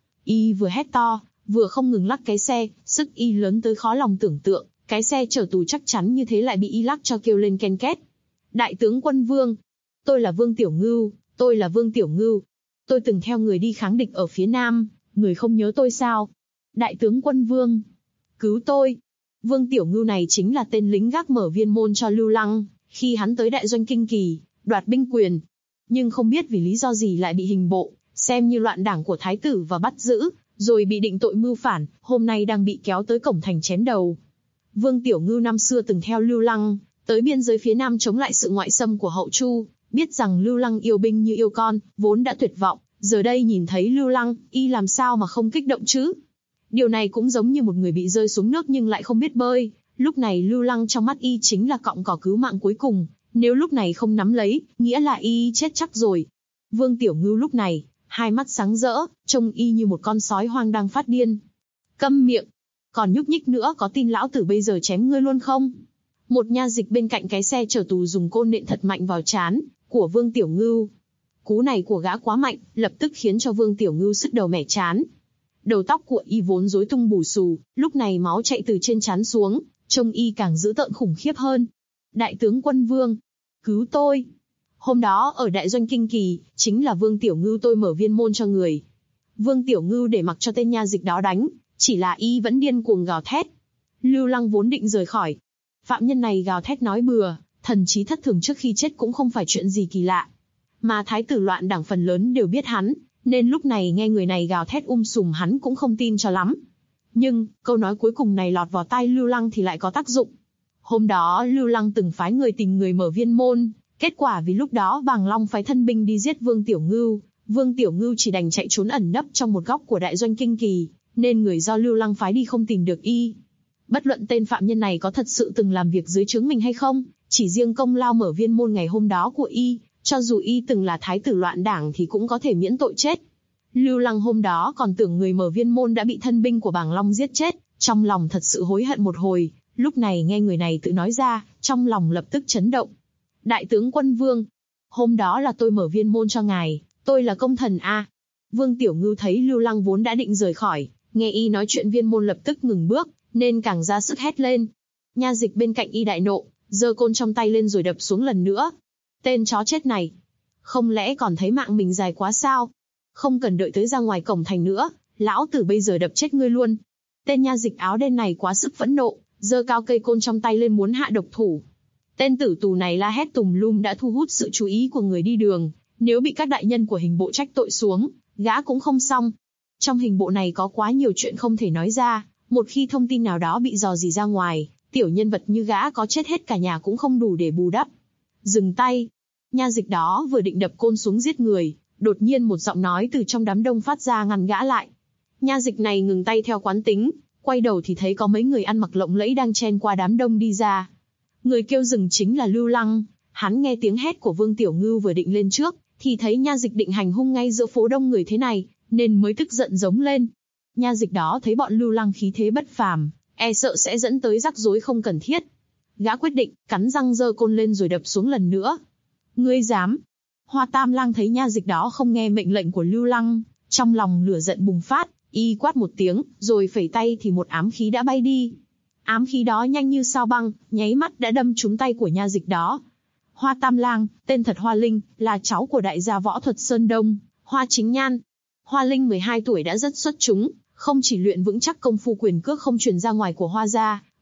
Y vừa hét to, vừa không ngừng lắc cái xe, sức y lớn tới khó lòng tưởng tượng, cái xe chở tù chắc chắn như thế lại bị y lắc cho kêu lên ken két. Đại tướng Quân Vương, tôi là Vương Tiểu Ngưu, tôi là Vương Tiểu Ngưu. Tôi từng theo người đi kháng địch ở phía Nam, người không nhớ tôi sao? Đại tướng Quân Vương, cứu tôi. Vương Tiểu Ngưu này chính là tên lính gác mở viên môn cho Lưu Lăng, khi hắn tới đại doanh Kinh Kỳ, đoạt binh quyền. Nhưng không biết vì lý do gì lại bị hình bộ, xem như loạn đảng của thái tử và bắt giữ, rồi bị định tội mưu phản, hôm nay đang bị kéo tới cổng thành chém đầu. Vương Tiểu Ngưu năm xưa từng theo Lưu Lăng, tới biên giới phía Nam chống lại sự ngoại xâm của Hậu Chu, biết rằng Lưu Lăng yêu binh như yêu con, vốn đã tuyệt vọng, giờ đây nhìn thấy Lưu Lăng, y làm sao mà không kích động chứ? Điều này cũng giống như một người bị rơi xuống nước nhưng lại không biết bơi, lúc này Lưu Lăng trong mắt y chính là cọng cỏ cứu mạng cuối cùng, nếu lúc này không nắm lấy, nghĩa là y chết chắc rồi. Vương Tiểu Ngưu lúc này, hai mắt sáng rỡ, trông y như một con sói hoang đang phát điên. Câm miệng, còn nhúc nhích nữa có tin lão tử bây giờ chém ngươi luôn không? Một nha dịch bên cạnh cái xe chở tù dùng côn nện thật mạnh vào trán của Vương Tiểu Ngưu. Cú này của gã quá mạnh, lập tức khiến cho Vương Tiểu Ngưu sứt đầu mẻ trán. Đầu tóc của y vốn rối tung bù xù, lúc này máu chạy từ trên trán xuống, trông y càng dữ tợn khủng khiếp hơn. Đại tướng Quân Vương, cứu tôi. Hôm đó ở đại doanh Kinh Kỳ, chính là Vương Tiểu Ngưu tôi mở viên môn cho người. Vương Tiểu Ngưu để mặc cho tên nha dịch đó đánh, chỉ là y vẫn điên cuồng gào thét. Lưu Lăng vốn định rời khỏi. Phạm nhân này gào thét nói bừa, thần trí thất thường trước khi chết cũng không phải chuyện gì kỳ lạ. Mà thái tử loạn đảng phần lớn đều biết hắn, nên lúc này nghe người này gào thét sùm hắn cũng không tin cho lắm. Nhưng, câu nói cuối cùng này lọt vào tai Lưu Lăng thì lại có tác dụng. Hôm đó Lưu Lăng từng phái người tìm người mở viên môn, kết quả vì lúc đó Bàng Long phái thân binh đi giết Vương Tiểu Ngưu, Vương Tiểu Ngưu chỉ đành chạy trốn ẩn nấp trong một góc của đại doanh Kinh Kỳ, nên người do Lưu Lăng phái đi không tìm được y. Bất luận tên phạm nhân này có thật sự từng làm việc dưới trướng mình hay không, chỉ riêng công lao mở viên môn ngày hôm đó của y, cho dù y từng là thái tử loạn đảng thì cũng có thể miễn tội chết. Lưu Lăng hôm đó còn tưởng người mở viên môn đã bị thân binh của Bàng Long giết chết, trong lòng thật sự hối hận một hồi, lúc này nghe người này tự nói ra, trong lòng lập tức chấn động. Đại tướng Quân Vương, hôm đó là tôi mở viên môn cho ngài, tôi là công thần a. Vương Tiểu Ngưu thấy Lưu Lăng vốn đã định rời khỏi, nghe y nói chuyện viên môn lập tức ngừng bước, nên càng ra sức hét lên. Nha dịch bên cạnh y đại nộ, giơ côn trong tay lên rồi đập xuống lần nữa. Tên chó chết này, không lẽ còn thấy mạng mình dài quá sao? Không cần đợi tới ra ngoài cổng thành nữa, lão tử bây giờ đập chết ngươi luôn. Tên nha dịch áo đen này quá sức phẫn nộ, giơ cao cây côn trong tay lên muốn hạ độc thủ. Tên tử tù này la hét tùm lum đã thu hút sự chú ý của người đi đường, nếu bị các đại nhân của hình bộ trách tội xuống, gã cũng không xong. Trong hình bộ này có quá nhiều chuyện không thể nói ra, một khi thông tin nào đó bị dò dỉ ra ngoài, tiểu nhân vật như gã có chết hết cả nhà cũng không đủ để bù đắp. Dừng tay. Nha dịch đó vừa định đập côn xuống giết người, đột nhiên một giọng nói từ trong đám đông phát ra ngăn gã lại. Nha dịch này ngừng tay theo quán tính, quay đầu thì thấy có mấy người ăn mặc lộng lẫy đang chen qua đám đông đi ra. Người kêu dừng chính là Lưu Lăng, hắn nghe tiếng hét của Vương Tiểu Ngưu vừa định lên trước, thì thấy nha dịch định hành hung ngay giữa phố đông người thế này, nên mới tức giận giống lên. Nha dịch đó thấy bọn Lưu Lăng khí thế bất phàm, e sợ sẽ dẫn tới rắc rối không cần thiết. Gã quyết định, cắn răng giơ côn lên rồi đập xuống lần nữa. Ngươi dám? Hoa Tam Lang thấy nha dịch đó không nghe mệnh lệnh của Lưu Lăng, trong lòng lửa giận bùng phát, y quát một tiếng, rồi phẩy tay thì một ám khí đã bay đi. Ám khí đó nhanh như sao băng, nháy mắt đã đâm trúng tay của nha dịch đó. Hoa Tam Lang, tên thật Hoa Linh, là cháu của đại gia võ thuật Sơn Đông, Hoa Chính Nhan. Hoa Linh 12 tuổi đã rất xuất chúng, không chỉ luyện vững chắc công phu quyền cước không truyền ra ngoài của Hoa gia,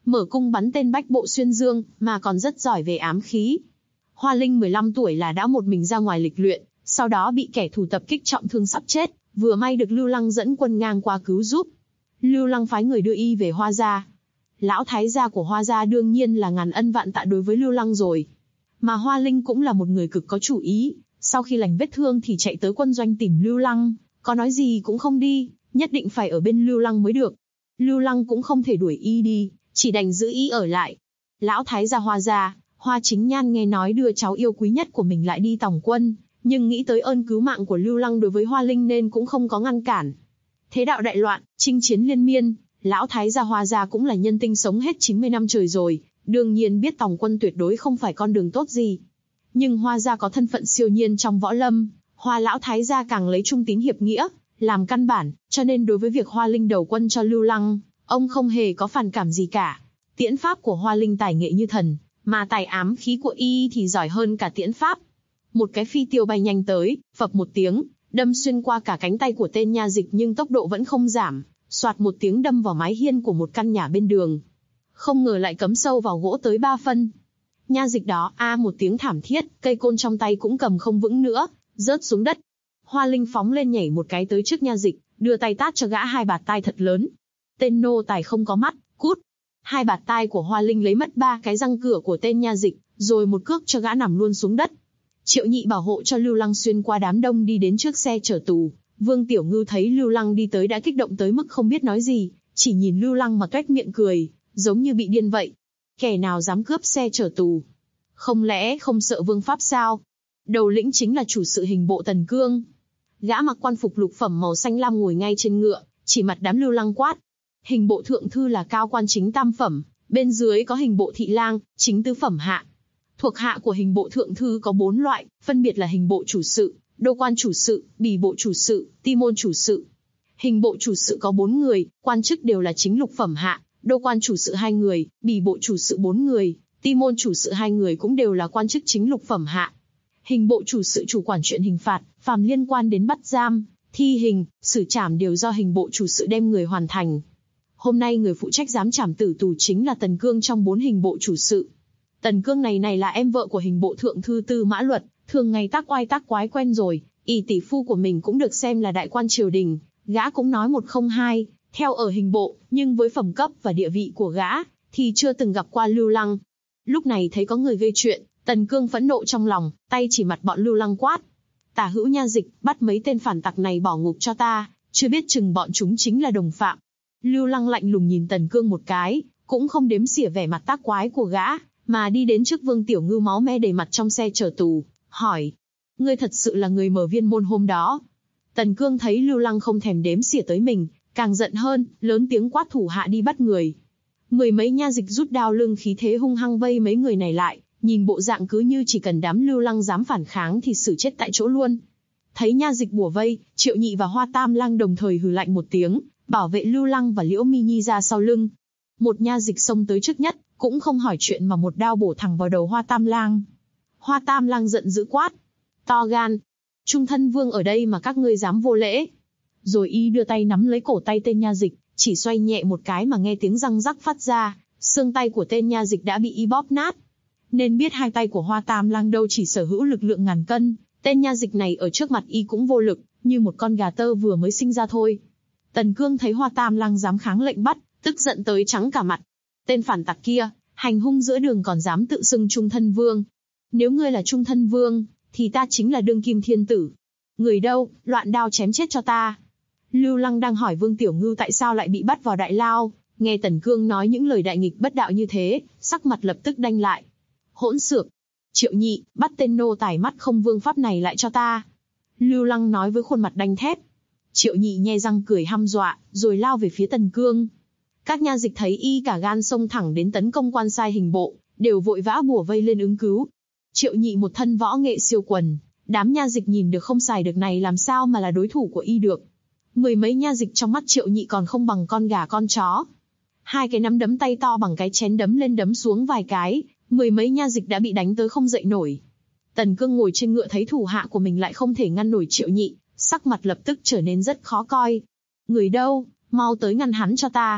mở cung bắn tên bách bộ xuyên dương, mà còn rất giỏi về ám khí. Hoa Linh 15 tuổi là đã một mình ra ngoài lịch luyện, sau đó bị kẻ thù tập kích trọng thương sắp chết, vừa may được Lưu Lăng dẫn quân ngang qua cứu giúp. Lưu Lăng phái người đưa y về Hoa gia. Lão thái gia của Hoa gia đương nhiên là ngàn ân vạn tạ đối với Lưu Lăng rồi. Mà Hoa Linh cũng là một người cực có chủ ý, sau khi lành vết thương thì chạy tới quân doanh tìm Lưu Lăng, có nói gì cũng không đi, nhất định phải ở bên Lưu Lăng mới được. Lưu Lăng cũng không thể đuổi y đi, chỉ đành giữ y ở lại. Lão thái gia Hoa gia, Hoa Chính Nhan nghe nói đưa cháu yêu quý nhất của mình lại đi tòng quân, nhưng nghĩ tới ơn cứu mạng của Lưu Lăng đối với Hoa Linh nên cũng không có ngăn cản. Thế đạo đại loạn, chinh chiến liên miên, lão thái gia Hoa gia cũng là nhân tinh sống hết 90 năm trời rồi, đương nhiên biết tòng quân tuyệt đối không phải con đường tốt gì. Nhưng Hoa gia có thân phận siêu nhiên trong võ lâm, Hoa lão thái gia càng lấy trung tín hiệp nghĩa làm căn bản, cho nên đối với việc Hoa Linh đầu quân cho Lưu Lăng, ông không hề có phản cảm gì cả. Tiễn pháp của Hoa Linh tài nghệ như thần, mà tài ám khí của y thì giỏi hơn cả tiễn pháp. Một cái phi tiêu bay nhanh tới, phập một tiếng, đâm xuyên qua cả cánh tay của tên nha dịch nhưng tốc độ vẫn không giảm, soạt một tiếng đâm vào mái hiên của một căn nhà bên đường. Không ngờ lại cắm sâu vào gỗ tới 3 phân. Nha dịch đó một tiếng thảm thiết, cây côn trong tay cũng cầm không vững nữa, rớt xuống đất. Hoa Linh phóng lên nhảy một cái tới trước nha dịch, đưa tay tát cho gã 2 bạt tai thật lớn. Tên nô tài không có mắt, cút. 2 bạt tai của Hoa Linh lấy mất 3 cái răng cửa của tên nha dịch, rồi một cước cho gã nằm luôn xuống đất. Triệu Nhị bảo hộ cho Lưu Lăng xuyên qua đám đông đi đến trước xe chở tù. Vương Tiểu Ngưu thấy Lưu Lăng đi tới đã kích động tới mức không biết nói gì, chỉ nhìn Lưu Lăng mà toét miệng cười, giống như bị điên vậy. Kẻ nào dám cướp xe chở tù? Không lẽ không sợ vương pháp sao? Đầu lĩnh chính là chủ sự hình bộ Tần Cương. Gã mặc quan phục lục phẩm màu xanh lam ngồi ngay trên ngựa, chỉ mặt đám Lưu Lăng quát. Hình bộ thượng thư là cao quan chính tam phẩm, bên dưới có hình bộ thị lang, chính tứ phẩm hạ. Thuộc hạ của hình bộ thượng thư có 4 loại, phân biệt là hình bộ chủ sự, đô quan chủ sự, bỉ bộ chủ sự, ti môn chủ sự. Hình bộ chủ sự có 4 người, quan chức đều là chính lục phẩm hạ, đô quan chủ sự 2 người, bỉ bộ chủ sự 4 người, ti môn chủ sự 2 người cũng đều là quan chức chính lục phẩm hạ. Hình bộ chủ sự chủ quản chuyện hình phạt, phàm liên quan đến bắt giam, thi hình, xử trảm đều do hình bộ chủ sự đem người hoàn thành. Hôm nay người phụ trách giám trảm tử tù chính là Tần Cương trong 4 hình bộ chủ sự. Tần Cương này là em vợ của hình bộ thượng thư Tư Mã Luật, thường ngày tác oai tác quái quen rồi, y tỷ phu của mình cũng được xem là đại quan triều đình, gã cũng nói 102, theo ở hình bộ, nhưng với phẩm cấp và địa vị của gã, thì chưa từng gặp qua Lưu Lăng. Lúc này thấy có người gây chuyện, Tần Cương phẫn nộ trong lòng, tay chỉ mặt bọn Lưu Lăng quát. Tả hữu nha dịch, bắt mấy tên phản tặc này bỏ ngục cho ta, chưa biết chừng bọn chúng chính là đồng phạm. Lưu Lăng lạnh lùng nhìn Tần Cương một cái, cũng không đếm xỉa vẻ mặt tác quái của gã, mà đi đến trước Vương Tiểu Ngưu máu me đầy mặt trong xe chở tù, hỏi. Ngươi thật sự là người mở viên môn hôm đó? Tần Cương thấy Lưu Lăng không thèm đếm xỉa tới mình, càng giận hơn, lớn tiếng quát thủ hạ đi bắt người. Mười mấy nha dịch rút đao lưng khí thế hung hăng vây mấy người này lại, nhìn bộ dạng cứ như chỉ cần đám Lưu Lăng dám phản kháng thì xử chết tại chỗ luôn. Thấy nha dịch bủa vây, Triệu Nhị và Hoa Tam Lang đồng thời hừ lạnh một tiếng, bảo vệ Lưu Lăng và Liễu Mi Nhi ra sau lưng. Một nha dịch xông tới trước nhất, cũng không hỏi chuyện mà một đao bổ thẳng vào đầu Hoa Tam Lang. Hoa Tam Lang giận dữ quát. To gan. Trung thân vương ở đây mà các ngươi dám vô lễ. Rồi y đưa tay nắm lấy cổ tay tên nha dịch, chỉ xoay nhẹ một cái mà nghe tiếng răng rắc phát ra, xương tay của tên nha dịch đã bị y bóp nát. Nên biết hai tay của Hoa Tam Lang đâu chỉ sở hữu lực lượng ngàn cân, tên nha dịch này ở trước mặt y cũng vô lực, như một con gà tơ vừa mới sinh ra thôi. Tần Cương thấy Hoa Tam Lang dám kháng lệnh bắt, tức giận tới trắng cả mặt. Tên phản tặc kia, hành hung giữa đường còn dám tự xưng trung thân vương. Nếu ngươi là trung thân vương, thì ta chính là đương kim thiên tử. Người đâu, loạn đao chém chết cho ta. Lưu Lăng đang hỏi Vương Tiểu Ngưu tại sao lại bị bắt vào đại lao, nghe Tần Cương nói những lời đại nghịch bất đạo như thế, sắc mặt lập tức đanh lại. Hỗn xược. Triệu Nhị, bắt tên nô tài mắt không vương pháp này lại cho ta. Lưu Lăng nói với khuôn mặt đanh thép. Triệu Nhị nhe răng cười hăm dọa, rồi lao về phía Tần Cương. Các nha dịch thấy y cả gan xông thẳng đến tấn công quan sai hình bộ, đều vội vã bủa vây lên ứng cứu. Triệu Nhị một thân võ nghệ siêu quần, đám nha dịch nhìn được không xài được này làm sao mà là đối thủ của y được. Mười mấy nha dịch trong mắt Triệu Nhị còn không bằng con gà con chó. Hai cái nắm đấm tay to bằng cái chén đấm lên đấm xuống vài cái, mười mấy nha dịch đã bị đánh tới không dậy nổi. Tần Cương ngồi trên ngựa thấy thủ hạ của mình lại không thể ngăn nổi Triệu Nhị, sắc mặt lập tức trở nên rất khó coi. Người đâu, mau tới ngăn hắn cho ta.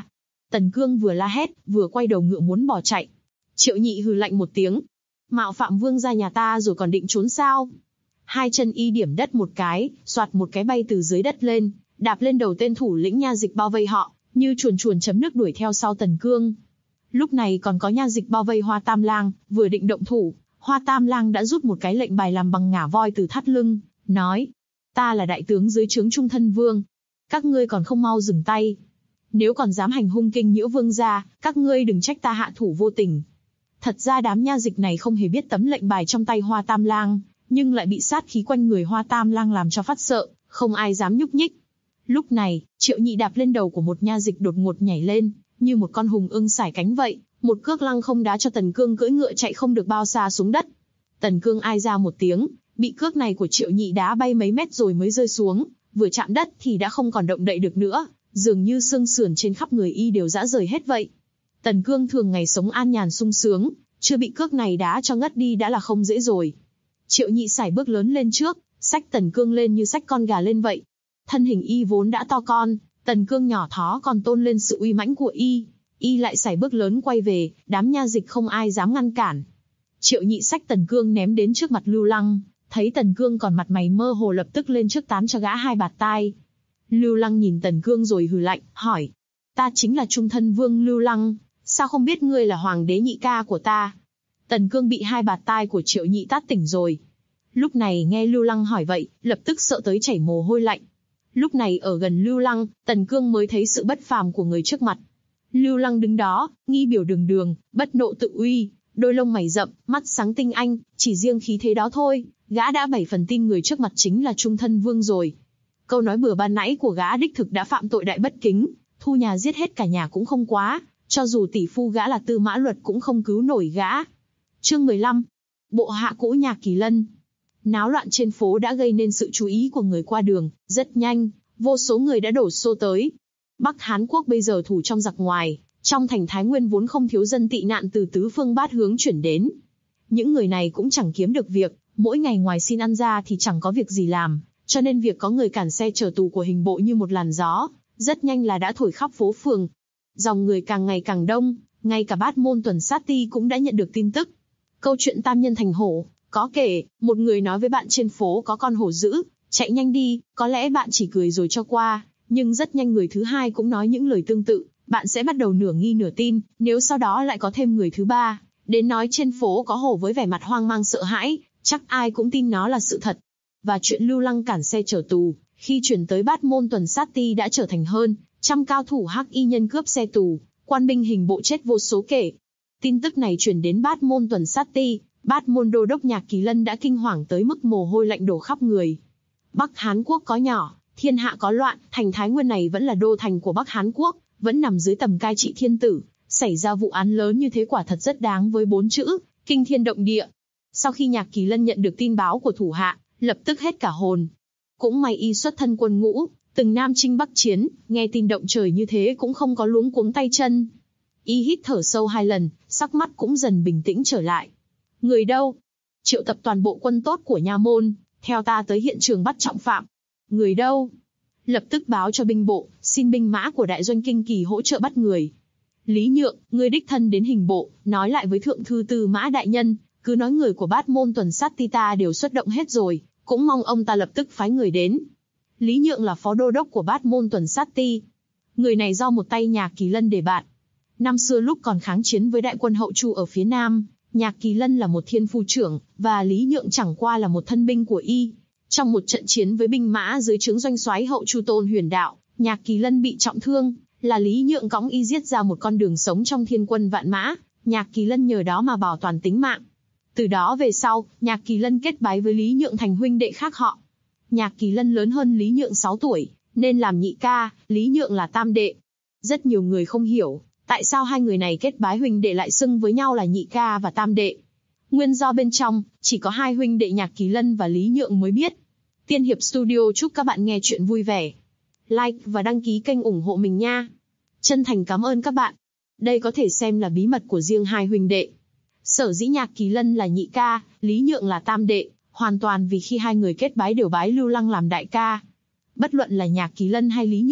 Tần Cương vừa la hét, vừa quay đầu ngựa muốn bỏ chạy. Triệu Nhị hừ lạnh một tiếng. Mạo phạm vương gia nhà ta rồi còn định trốn sao? Hai chân y điểm đất một cái, xoạt một cái bay từ dưới đất lên, đạp lên đầu tên thủ lĩnh nha dịch bao vây họ, như chuồn chuồn chấm nước đuổi theo sau Tần Cương. Lúc này còn có nha dịch bao vây Hoa Tam Lang, vừa định động thủ, Hoa Tam Lang đã rút một cái lệnh bài làm bằng ngả voi từ thắt lưng, nói: ta là đại tướng dưới trướng Trung Thân Vương, các ngươi còn không mau dừng tay. Nếu còn dám hành hung kinh nhiễu vương gia, các ngươi đừng trách ta hạ thủ vô tình. Thật ra đám nha dịch này không hề biết tấm lệnh bài trong tay Hoa Tam Lang, nhưng lại bị sát khí quanh người Hoa Tam Lang làm cho phát sợ, không ai dám nhúc nhích. Lúc này, Triệu Nhị đạp lên đầu của một nha dịch đột ngột nhảy lên, như một con hùng ưng sải cánh vậy, một cước lăng không đá cho Tần Cương cưỡi ngựa chạy không được bao xa xuống đất. Tần Cương ai ra một tiếng, bị cước này của Triệu Nhị đá bay mấy mét rồi mới rơi xuống, vừa chạm đất thì đã không còn động đậy được nữa, dường như xương sườn trên khắp người y đều rã rời hết vậy. Tần Cương thường ngày sống an nhàn sung sướng, chưa bị cước này đá cho ngất đi đã là không dễ rồi. Triệu Nhị sải bước lớn lên trước, xách Tần Cương lên như xách con gà lên vậy. Thân hình y vốn đã to con, Tần Cương nhỏ thó còn tôn lên sự uy mãnh của y lại sải bước lớn quay về, đám nha dịch không ai dám ngăn cản. Triệu Nhị xách Tần Cương ném đến trước mặt Lưu Lăng, thấy Tần Cương còn mặt mày mơ hồ lập tức lên trước tán cho gã hai bạt tai. Lưu Lăng nhìn Tần Cương rồi hừ lạnh, hỏi: ta chính là Trung Thân Vương Lưu Lăng, sao không biết ngươi là hoàng đế nhị ca của ta? Tần Cương bị hai bạt tai của Triệu Nhị tát tỉnh rồi. Lúc này nghe Lưu Lăng hỏi vậy, lập tức sợ tới chảy mồ hôi lạnh. Lúc này ở gần Lưu Lăng, Tần Cương mới thấy sự bất phàm của người trước mặt. Lưu Lăng đứng đó, nghi biểu đường đường, bất nộ tự uy, đôi lông mày rậm, mắt sáng tinh anh, chỉ riêng khí thế đó thôi, gã đã 7 phần tin người trước mặt chính là Trung Thân Vương rồi. Câu nói bừa ban nãy của gã đích thực đã phạm tội đại bất kính, thu nhà giết hết cả nhà cũng không quá, cho dù tỷ phu gã là Tư Mã Luật cũng không cứu nổi gã. Chương 15. Bộ hạ cũ nhà Kỳ Lân. Náo loạn trên phố đã gây nên sự chú ý của người qua đường, rất nhanh, vô số người đã đổ xô tới. Bắc Hán Quốc bây giờ thủ trong giặc ngoài, trong thành Thái Nguyên vốn không thiếu dân tị nạn từ tứ phương bát hướng chuyển đến. Những người này cũng chẳng kiếm được việc, mỗi ngày ngoài xin ăn ra thì chẳng có việc gì làm, cho nên việc có người cản xe chở tù của hình bộ như một làn gió, rất nhanh là đã thổi khắp phố phường. Dòng người càng ngày càng đông, ngay cả Bát Môn Tuần Sát Ti cũng đã nhận được tin tức. Câu chuyện tam nhân thành hổ, có kể, một người nói với bạn trên phố có con hổ dữ, chạy nhanh đi, có lẽ bạn chỉ cười rồi cho qua, nhưng rất nhanh người thứ hai cũng nói những lời tương tự, bạn sẽ bắt đầu nửa nghi nửa tin, nếu sau đó lại có thêm người thứ ba, đến nói trên phố có hổ với vẻ mặt hoang mang sợ hãi, chắc ai cũng tin nó là sự thật. Và chuyện Lưu Lăng cản xe chở tù, khi chuyển tới Bát Môn Tuần Sát Ti đã trở thành hơn trăm cao thủ hắc y nhân cướp xe tù, quan binh hình bộ chết vô số kể. Tin tức này truyền đến Bát Môn Tuần Sát Ti, Bát Môn đô đốc Nhạc Kỳ Lân đã kinh hoàng tới mức mồ hôi lạnh đổ khắp người. Bắc Hán Quốc có nhỏ, thiên hạ có loạn, thành Thái Nguyên này vẫn là đô thành của Bắc Hán Quốc, vẫn nằm dưới tầm cai trị thiên tử, xảy ra vụ án lớn như thế quả thật rất đáng với 4 chữ, kinh thiên động địa. Sau khi Nhạc Kỳ Lân nhận được tin báo của thủ hạ, lập tức hết cả hồn. Cũng may y xuất thân quân ngũ, từng nam chinh bắc chiến, nghe tin động trời như thế cũng không có luống cuống tay chân. Y hít thở sâu 2 lần, sắc mắt cũng dần bình tĩnh trở lại. Người đâu? Triệu tập toàn bộ quân tốt của nha môn, theo ta tới hiện trường bắt trọng phạm. Người đâu? Lập tức báo cho binh bộ, xin binh mã của đại doanh Kinh Kỳ hỗ trợ bắt người. Lý Nhượng, ngươi đích thân đến hình bộ, nói lại với thượng thư Tư Mã đại nhân, cứ nói người của Bát Môn Tuần Sát Ti ta đều xuất động hết rồi, cũng mong ông ta lập tức phái người đến. Lý Nhượng là phó đô đốc của Bát Môn Tuần Sát Ti. Người này do một tay Nhạc Kỳ Lân đề bạt. Năm xưa lúc còn kháng chiến với đại quân Hậu Chu ở phía Nam, Nhạc Kỳ Lân là một thiên phu trưởng, và Lý Nhượng chẳng qua là một thân binh của y. Trong một trận chiến với binh mã dưới trướng doanh soái Hậu Chu Tôn Huyền Đạo, Nhạc Kỳ Lân bị trọng thương, là Lý Nhượng cõng y giết ra một con đường sống trong thiên quân vạn mã, Nhạc Kỳ Lân nhờ đó mà bảo toàn tính mạng. Từ đó về sau, Nhạc Kỳ Lân kết bái với Lý Nhượng thành huynh đệ khác họ. Nhạc Kỳ Lân lớn hơn Lý Nhượng 6 tuổi, nên làm nhị ca, Lý Nhượng là tam đệ. Rất nhiều người không hiểu, tại sao hai người này kết bái huynh đệ lại xưng với nhau là nhị ca và tam đệ. Nguyên do bên trong, chỉ có hai huynh đệ Nhạc Kỳ Lân và Lý Nhượng mới biết. Tiên Hiệp Studio chúc các bạn nghe chuyện vui vẻ. Like và đăng ký kênh ủng hộ mình nha. Chân thành cảm ơn các bạn. Đây có thể xem là bí mật của riêng hai huynh đệ. Sở dĩ Nhạc Kỳ Lân là nhị ca, Lý Nhượng là tam đệ, hoàn toàn vì khi hai người kết bái đều bái Lưu Lăng làm đại ca. Bất luận là Nhạc Kỳ Lân hay Lý Nhượng,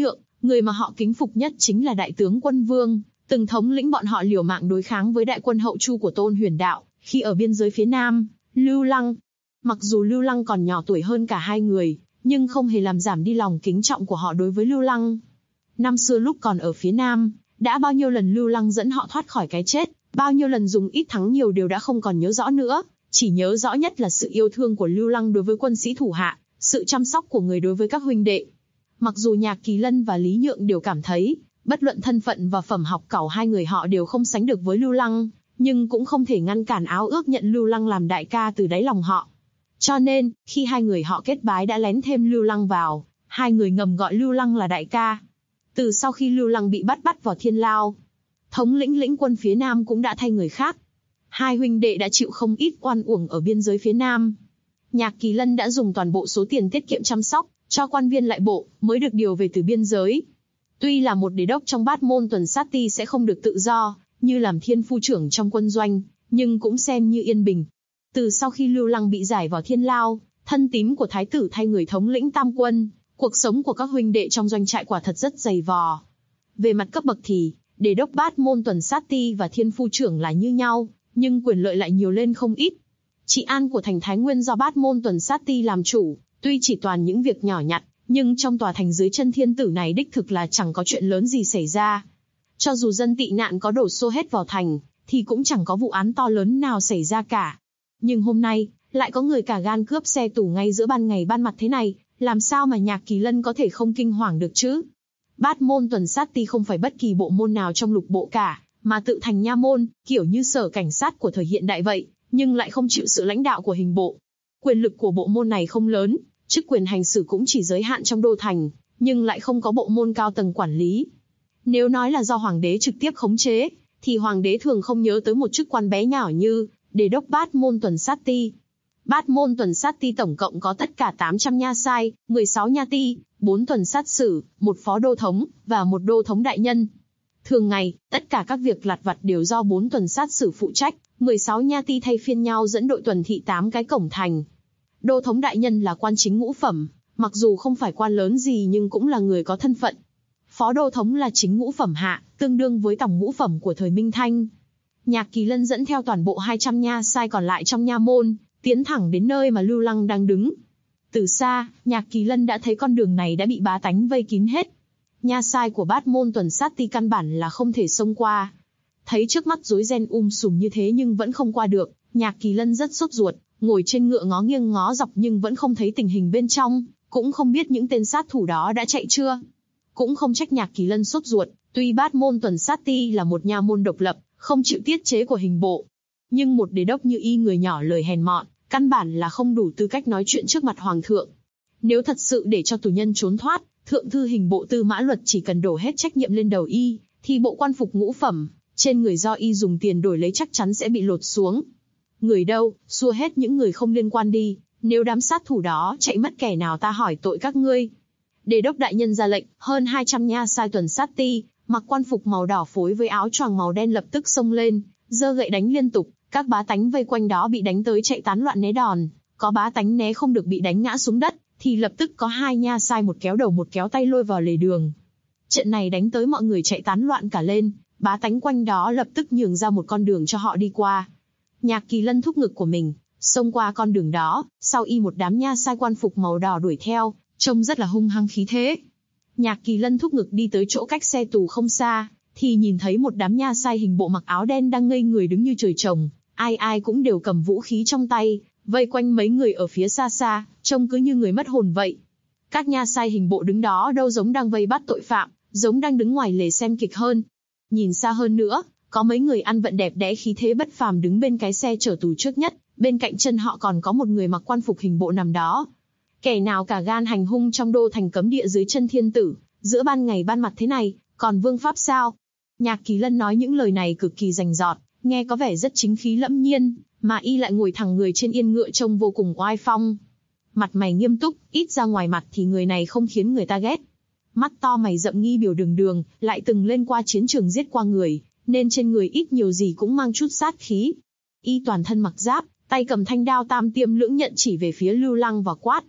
Người mà họ kính phục nhất chính là Đại tướng Quân Vương, từng thống lĩnh bọn họ liều mạng đối kháng với đại quân hậu Chu của Tôn Huyền Đạo, khi ở biên giới phía Nam, Lưu Lăng. Mặc dù Lưu Lăng còn nhỏ tuổi hơn cả hai người, nhưng không hề làm giảm đi lòng kính trọng của họ đối với Lưu Lăng. Năm xưa lúc còn ở phía Nam, đã bao nhiêu lần Lưu Lăng dẫn họ thoát khỏi cái chết, bao nhiêu lần dùng ít thắng nhiều đều đã không còn nhớ rõ nữa, chỉ nhớ rõ nhất là sự yêu thương của Lưu Lăng đối với quân sĩ thủ hạ, sự chăm sóc của người đối với các huynh đệ. Mặc dù Nhạc Kỳ Lân và Lý Nhượng đều cảm thấy, bất luận thân phận và phẩm học cẩu hai người họ đều không sánh được với Lưu Lăng, nhưng cũng không thể ngăn cản áo ước nhận Lưu Lăng làm đại ca từ đáy lòng họ. Cho nên, khi hai người họ kết bái đã lén thêm Lưu Lăng vào, hai người ngầm gọi Lưu Lăng là đại ca. Từ sau khi Lưu Lăng bị bắt vào Thiên Lao, thống lĩnh quân phía Nam cũng đã thay người khác. Hai huynh đệ đã chịu không ít oan uổng ở biên giới phía Nam. Nhạc Kỳ Lân đã dùng toàn bộ số tiền tiết kiệm chăm sóc cho quan viên lại bộ, mới được điều về từ biên giới. Tuy là một đế đốc trong Bát Môn Tuần Sát Ti sẽ không được tự do, như làm thiên phu trưởng trong quân doanh, nhưng cũng xem như yên bình. Từ sau khi Lưu Lăng bị giải vào Thiên Lao, thân tín của thái tử thay người thống lĩnh tam quân, cuộc sống của các huynh đệ trong doanh trại quả thật rất dày vò. Về mặt cấp bậc thì, đế đốc Bát Môn Tuần Sát Ti và thiên phu trưởng là như nhau, nhưng quyền lợi lại nhiều lên không ít. Trị an của thành Thái Nguyên do Bát Môn Tuần Sát Ti làm chủ, tuy chỉ toàn những việc nhỏ nhặt, nhưng trong tòa thành dưới chân thiên tử này đích thực là chẳng có chuyện lớn gì xảy ra. Cho dù dân tị nạn có đổ xô hết vào thành, thì cũng chẳng có vụ án to lớn nào xảy ra cả. Nhưng hôm nay, lại có người cả gan cướp xe tù ngay giữa ban ngày ban mặt thế này, làm sao mà Nhạc Kỳ Lân có thể không kinh hoàng được chứ? Bát Môn Tuần Sát Ti không phải bất kỳ bộ môn nào trong lục bộ cả, mà tự thành nha môn, kiểu như sở cảnh sát của thời hiện đại vậy, nhưng lại không chịu sự lãnh đạo của hình bộ. Quyền lực của bộ môn này không lớn, chức quyền hành xử cũng chỉ giới hạn trong đô thành, nhưng lại không có bộ môn cao tầng quản lý. Nếu nói là do hoàng đế trực tiếp khống chế, thì hoàng đế thường không nhớ tới một chức quan bé nhỏ như đế đốc Bát Môn Tuần Sát Ti. Bát Môn Tuần Sát Ti tổng cộng có tất cả 800 nha sai, 16 nha ti, 4 tuần sát sử, 1 phó đô thống, và 1 đô thống đại nhân. Thường ngày, tất cả các việc lặt vặt đều do 4 tuần sát sử phụ trách, 16 nha ti thay phiên nhau dẫn đội tuần thị 8 cái cổng thành. Đô thống đại nhân là quan chính ngũ phẩm, mặc dù không phải quan lớn gì nhưng cũng là người có thân phận. Phó đô thống là chính ngũ phẩm hạ, tương đương với tổng ngũ phẩm của thời Minh Thanh. Nhạc Kỳ Lân dẫn theo toàn bộ 200 nha sai còn lại trong nha môn, tiến thẳng đến nơi mà Lưu Lăng đang đứng. Từ xa, Nhạc Kỳ Lân đã thấy con đường này đã bị bá tánh vây kín hết. Nha sai của Bát Môn Tuần Sát Ti căn bản là không thể xông qua. Thấy trước mắt rối ren sùm như thế nhưng vẫn không qua được, Nhạc Kỳ Lân rất sốt ruột, ngồi trên ngựa ngó nghiêng ngó dọc nhưng vẫn không thấy tình hình bên trong, cũng không biết những tên sát thủ đó đã chạy chưa. Cũng không trách Nhạc Kỳ Lân sốt ruột, tuy Bát Môn Tuần Sát Ti là một nha môn độc lập, không chịu tiết chế của hình bộ, nhưng một đế đốc như y người nhỏ lời hèn mọn, căn bản là không đủ tư cách nói chuyện trước mặt hoàng thượng. Nếu thật sự để cho tù nhân trốn thoát, thượng thư hình bộ Tư Mã Luật chỉ cần đổ hết trách nhiệm lên đầu y, thì bộ quan phục ngũ phẩm, trên người do y dùng tiền đổi lấy chắc chắn sẽ bị lột xuống. Người đâu, xua hết những người không liên quan đi, nếu đám sát thủ đó chạy mất kẻ nào ta hỏi tội các ngươi. Đế đốc đại nhân ra lệnh, hơn 200 nha sai tuần sát ti, mặc quan phục màu đỏ phối với áo choàng màu đen lập tức xông lên, giơ gậy đánh liên tục, các bá tánh vây quanh đó bị đánh tới chạy tán loạn né đòn, có bá tánh né không được bị đánh ngã xuống đất, thì lập tức có 2 nha sai một kéo đầu một kéo tay lôi vào lề đường. Trận này đánh tới mọi người chạy tán loạn cả lên, bá tánh quanh đó lập tức nhường ra một con đường cho họ đi qua. Nhạc Kỳ Lân thúc ngực của mình, xông qua con đường đó, sau y một đám nha sai quan phục màu đỏ đuổi theo, trông rất là hung hăng khí thế. Nhạc Kỳ Lân thúc ngực đi tới chỗ cách xe tù không xa, thì nhìn thấy một đám nha sai hình bộ mặc áo đen đang ngây người đứng như trời trồng, ai ai cũng đều cầm vũ khí trong tay, vây quanh mấy người ở phía xa xa, trông cứ như người mất hồn vậy. Các nha sai hình bộ đứng đó đâu giống đang vây bắt tội phạm, giống đang đứng ngoài lề xem kịch hơn. Nhìn xa hơn nữa, có mấy người ăn vận đẹp đẽ khí thế bất phàm đứng bên cái xe chở tù trước nhất, bên cạnh chân họ còn có một người mặc quan phục hình bộ nằm đó. Kẻ nào cả gan hành hung trong đô thành cấm địa dưới chân thiên tử, giữa ban ngày ban mặt thế này, còn vương pháp sao? Nhạc Kỳ Lân nói những lời này cực kỳ rành rọt, nghe có vẻ rất chính khí lẫm nhiên, mà y lại ngồi thẳng người trên yên ngựa trông vô cùng oai phong. Mặt mày nghiêm túc, ít ra ngoài mặt thì người này không khiến người ta ghét. Mắt to mày rậm nghi biểu đường đường, lại từng lên qua chiến trường giết qua người, nên trên người ít nhiều gì cũng mang chút sát khí. Y toàn thân mặc giáp, tay cầm thanh đao tam tiêm lưỡng nhận chỉ về phía Lưu Lăng và quát.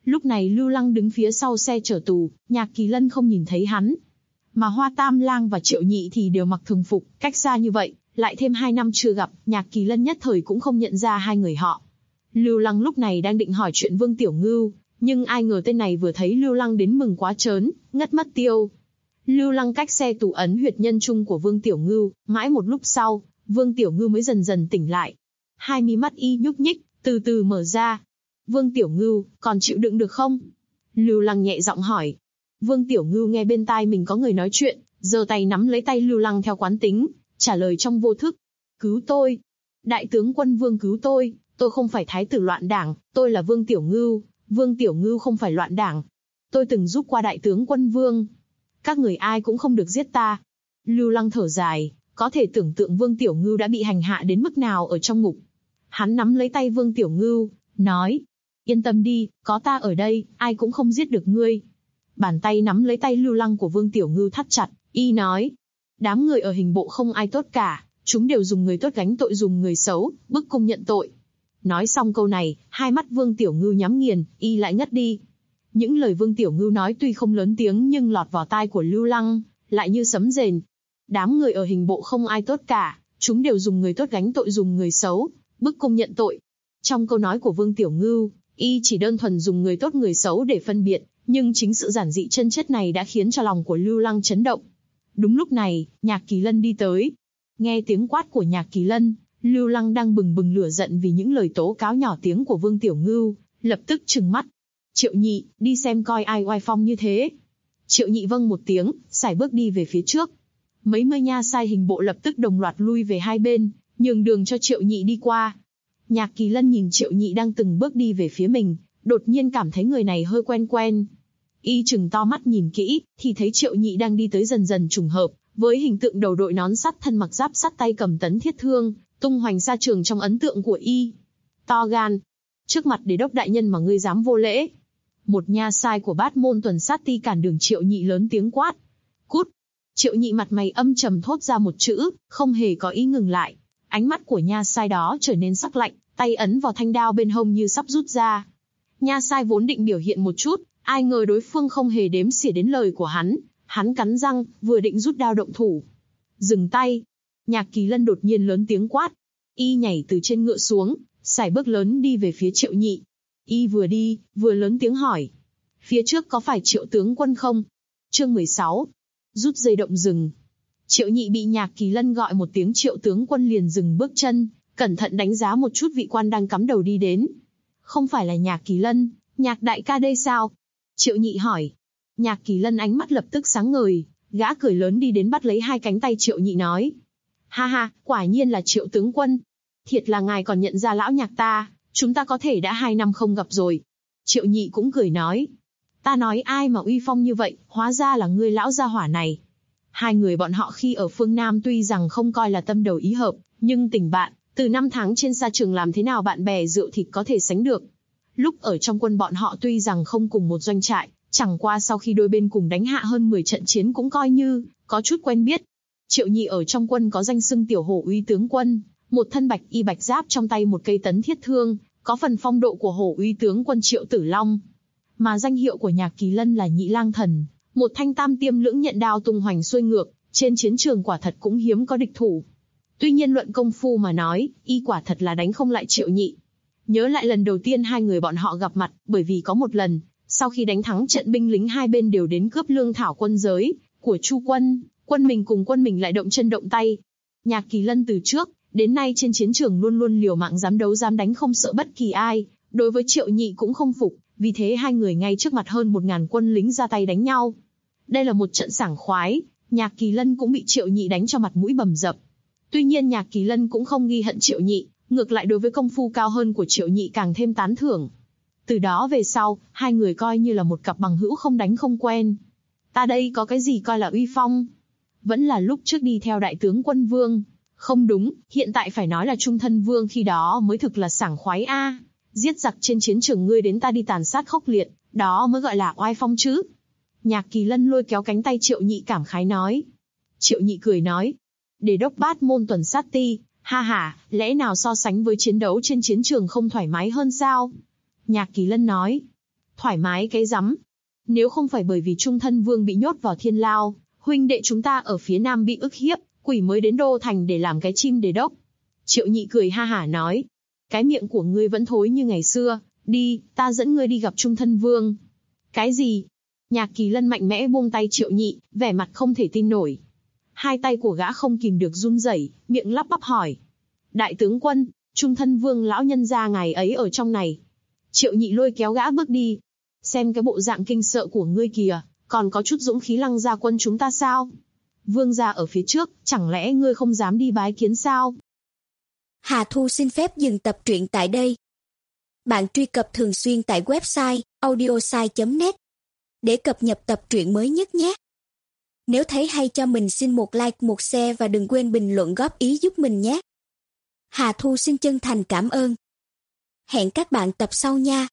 Lúc này Lưu Lăng đứng phía sau xe chở tù, Nhạc Kỳ Lân không nhìn thấy hắn. Mà Hoa Tam Lang và Triệu Nhị thì đều mặc thường phục, cách xa như vậy, lại thêm 2 năm chưa gặp, Nhạc Kỳ Lân nhất thời cũng không nhận ra hai người họ. Lưu Lăng lúc này đang định hỏi chuyện Vương Tiểu Ngưu, nhưng ai ngờ tên này vừa thấy Lưu Lăng đến mừng quá trớn, ngất mất tiêu. Lưu Lăng cách xe tù ấn huyệt nhân trung của Vương Tiểu Ngưu, mãi một lúc sau, Vương Tiểu Ngưu mới dần dần tỉnh lại. Hai mí mắt y nhúc nhích, từ từ mở ra. Vương Tiểu Ngưu, còn chịu đựng được không? Lưu Lăng nhẹ giọng hỏi. Vương Tiểu Ngưu nghe bên tai mình có người nói chuyện, giơ tay nắm lấy tay Lưu Lăng theo quán tính, trả lời trong vô thức. Cứu tôi! Đại tướng quân Vương cứu tôi không phải thái tử loạn đảng, tôi là Vương Tiểu Ngưu, Vương Tiểu Ngưu không phải loạn đảng. Tôi từng giúp qua đại tướng quân Vương. Các người ai cũng không được giết ta. Lưu Lăng thở dài, có thể tưởng tượng Vương Tiểu Ngưu đã bị hành hạ đến mức nào ở trong ngục. Hắn nắm lấy tay Vương Tiểu Ngưu, nói, yên tâm đi, có ta ở đây, ai cũng không giết được ngươi. Bàn tay nắm lấy tay Lưu Lăng của Vương Tiểu Ngưu thắt chặt, y nói, đám người ở hình bộ không ai tốt cả, chúng đều dùng người tốt gánh tội dùng người xấu, bức cung nhận tội. Nói xong câu này, hai mắt Vương Tiểu Ngưu nhắm nghiền, y lại ngất đi. Những lời Vương Tiểu Ngưu nói tuy không lớn tiếng nhưng lọt vào tai của Lưu Lăng, lại như sấm rền. Đám người ở hình bộ không ai tốt cả, chúng đều dùng người tốt gánh tội dùng người xấu, bức cung nhận tội. Trong câu nói của Vương Tiểu Ngưu, y chỉ đơn thuần dùng người tốt người xấu để phân biệt, nhưng chính sự giản dị chân chất này đã khiến cho lòng của Lưu Lăng chấn động. Đúng lúc này, Nhạc Kỳ Lân đi tới. Nghe tiếng quát của Nhạc Kỳ Lân, Lưu Lăng đang bừng bừng lửa giận vì những lời tố cáo nhỏ tiếng của Vương Tiểu Ngưu, lập tức trừng mắt. Triệu Nhị, đi xem coi ai oai phong như thế. Triệu Nhị vâng một tiếng, sải bước đi về phía trước. Mấy mươi nha sai hình bộ lập tức đồng loạt lui về hai bên, nhường đường cho Triệu Nhị đi qua. Nhạc Kỳ Lân nhìn Triệu Nhị đang từng bước đi về phía mình, đột nhiên cảm thấy người này hơi quen quen. Y chừng to mắt nhìn kỹ, thì thấy Triệu Nhị đang đi tới dần dần trùng hợp, với hình tượng đầu đội nón sắt thân mặc giáp sắt tay cầm tấn thiết thương, tung hoành xa trường trong ấn tượng của y. To gan! Trước mặt đế đốc đại nhân mà ngươi dám vô lễ. Một nha sai của Bát Môn Tuần Sát Ti cản đường Triệu Nhị lớn tiếng quát. Cút! Triệu Nhị mặt mày âm trầm thốt ra một chữ, không hề có ý ngừng lại. Ánh mắt của nha sai đó trở nên sắc lạnh, tay ấn vào thanh đao bên hông như sắp rút ra. Nha sai vốn định biểu hiện một chút, ai ngờ đối phương không hề đếm xỉa đến lời của hắn. Hắn cắn răng, vừa định rút đao động thủ. Dừng tay! Nhạc Kỳ Lân đột nhiên lớn tiếng quát. Y nhảy từ trên ngựa xuống, sải bước lớn đi về phía Triệu Nhị. Y vừa đi, vừa lớn tiếng hỏi. Phía trước có phải Triệu tướng quân không? Chương 16. Rút dây động rừng. Triệu Nhị bị Nhạc Kỳ Lân gọi một tiếng Triệu tướng quân liền dừng bước chân, cẩn thận đánh giá một chút vị quan đang cắm đầu đi đến. Không phải là Nhạc Kỳ Lân, Nhạc đại ca đây sao? Triệu Nhị hỏi. Nhạc Kỳ Lân ánh mắt lập tức sáng ngời, gã cười lớn đi đến bắt lấy hai cánh tay Triệu Nhị nói. Ha ha, quả nhiên là Triệu tướng quân. Thiệt là ngài còn nhận ra lão Nhạc ta, chúng ta có thể đã 2 năm không gặp rồi. Triệu Nhị cũng cười nói. Ta nói ai mà uy phong như vậy, hóa ra là ngươi lão gia hỏa này. Hai người bọn họ khi ở phương Nam tuy rằng không coi là tâm đầu ý hợp, nhưng tình bạn, từ 5 tháng trên sa trường làm thế nào bạn bè rượu thịt có thể sánh được. Lúc ở trong quân bọn họ tuy rằng không cùng một doanh trại, chẳng qua sau khi đôi bên cùng đánh hạ hơn 10 trận chiến cũng coi như có chút quen biết. Triệu Nhị ở trong quân có danh xưng tiểu hổ uy tướng quân, một thân bạch y bạch giáp trong tay một cây tấn thiết thương, có phần phong độ của hổ uy tướng quân Triệu Tử Long. Mà danh hiệu của Nhạc Kỳ Lân là Nhị Lang Thần, một thanh tam tiêm lưỡng nhận đao tung hoành xuôi ngược, trên chiến trường quả thật cũng hiếm có địch thủ. Tuy nhiên luận công phu mà nói, y quả thật là đánh không lại Triệu Nhị. Nhớ lại lần đầu tiên hai người bọn họ gặp mặt, bởi vì có một lần, sau khi đánh thắng trận binh lính hai bên đều đến cướp lương thảo quân giới của Chu quân, quân mình cùng quân mình lại động chân động tay. Nhạc Kỳ Lân từ trước đến nay trên chiến trường luôn luôn liều mạng dám đấu dám đánh không sợ bất kỳ ai, đối với Triệu Nhị cũng không phục, vì thế hai người ngay trước mặt hơn 1000 quân lính ra tay đánh nhau. Đây là một trận sảng khoái, Nhạc Kỳ Lân cũng bị Triệu Nhị đánh cho mặt mũi bầm dập. Tuy nhiên Nhạc Kỳ Lân cũng không ghi hận Triệu Nhị, ngược lại đối với công phu cao hơn của Triệu Nhị càng thêm tán thưởng. Từ đó về sau, hai người coi như là một cặp bằng hữu không đánh không quen. Ta đây có cái gì coi là uy phong? Vẫn là lúc trước đi theo đại tướng quân Vương. Không đúng, hiện tại phải nói là trung thân Vương khi đó mới thực là sảng khoái a. Giết giặc trên chiến trường ngươi đến ta đi tàn sát khốc liệt, đó mới gọi là oai phong chứ. Nhạc Kỳ Lân lôi kéo cánh tay Triệu Nhị cảm khái nói. Triệu Nhị cười nói. Đế đốc Bát Môn Tuần Sát Ti, ha ha, lẽ nào so sánh với chiến đấu trên chiến trường không thoải mái hơn sao? Nhạc Kỳ Lân nói. Thoải mái cái rắm. Nếu không phải bởi vì Trung Thân Vương bị nhốt vào thiên lao, huynh đệ chúng ta ở phía nam bị ức hiếp, quỷ mới đến đô thành để làm cái chim đề đốc. Triệu Nhị cười ha hả nói. Cái miệng của ngươi vẫn thối như ngày xưa, đi, ta dẫn ngươi đi gặp Trung Thân Vương. Cái gì? Nhạc Kỳ Lân mạnh mẽ buông tay Triệu Nhị, vẻ mặt không thể tin nổi. Hai tay của gã không kìm được run rẩy, miệng lắp bắp hỏi. Đại tướng quân, Trung Thân Vương lão nhân gia ngày ấy ở trong này. Triệu Nhị lôi kéo gã bước đi. Xem cái bộ dạng kinh sợ của ngươi kìa, còn có chút dũng khí lăng gia quân chúng ta sao? Vương gia ở phía trước, chẳng lẽ ngươi không dám đi bái kiến sao? Hà Thu xin phép dừng tập truyện tại đây. Bạn truy cập thường xuyên tại website audiosai.net để cập nhật tập truyện mới nhất nhé. Nếu thấy hay cho mình xin một like, một share và đừng quên bình luận góp ý giúp mình nhé. Hà Thu xin chân thành cảm ơn. Hẹn các bạn tập sau nha.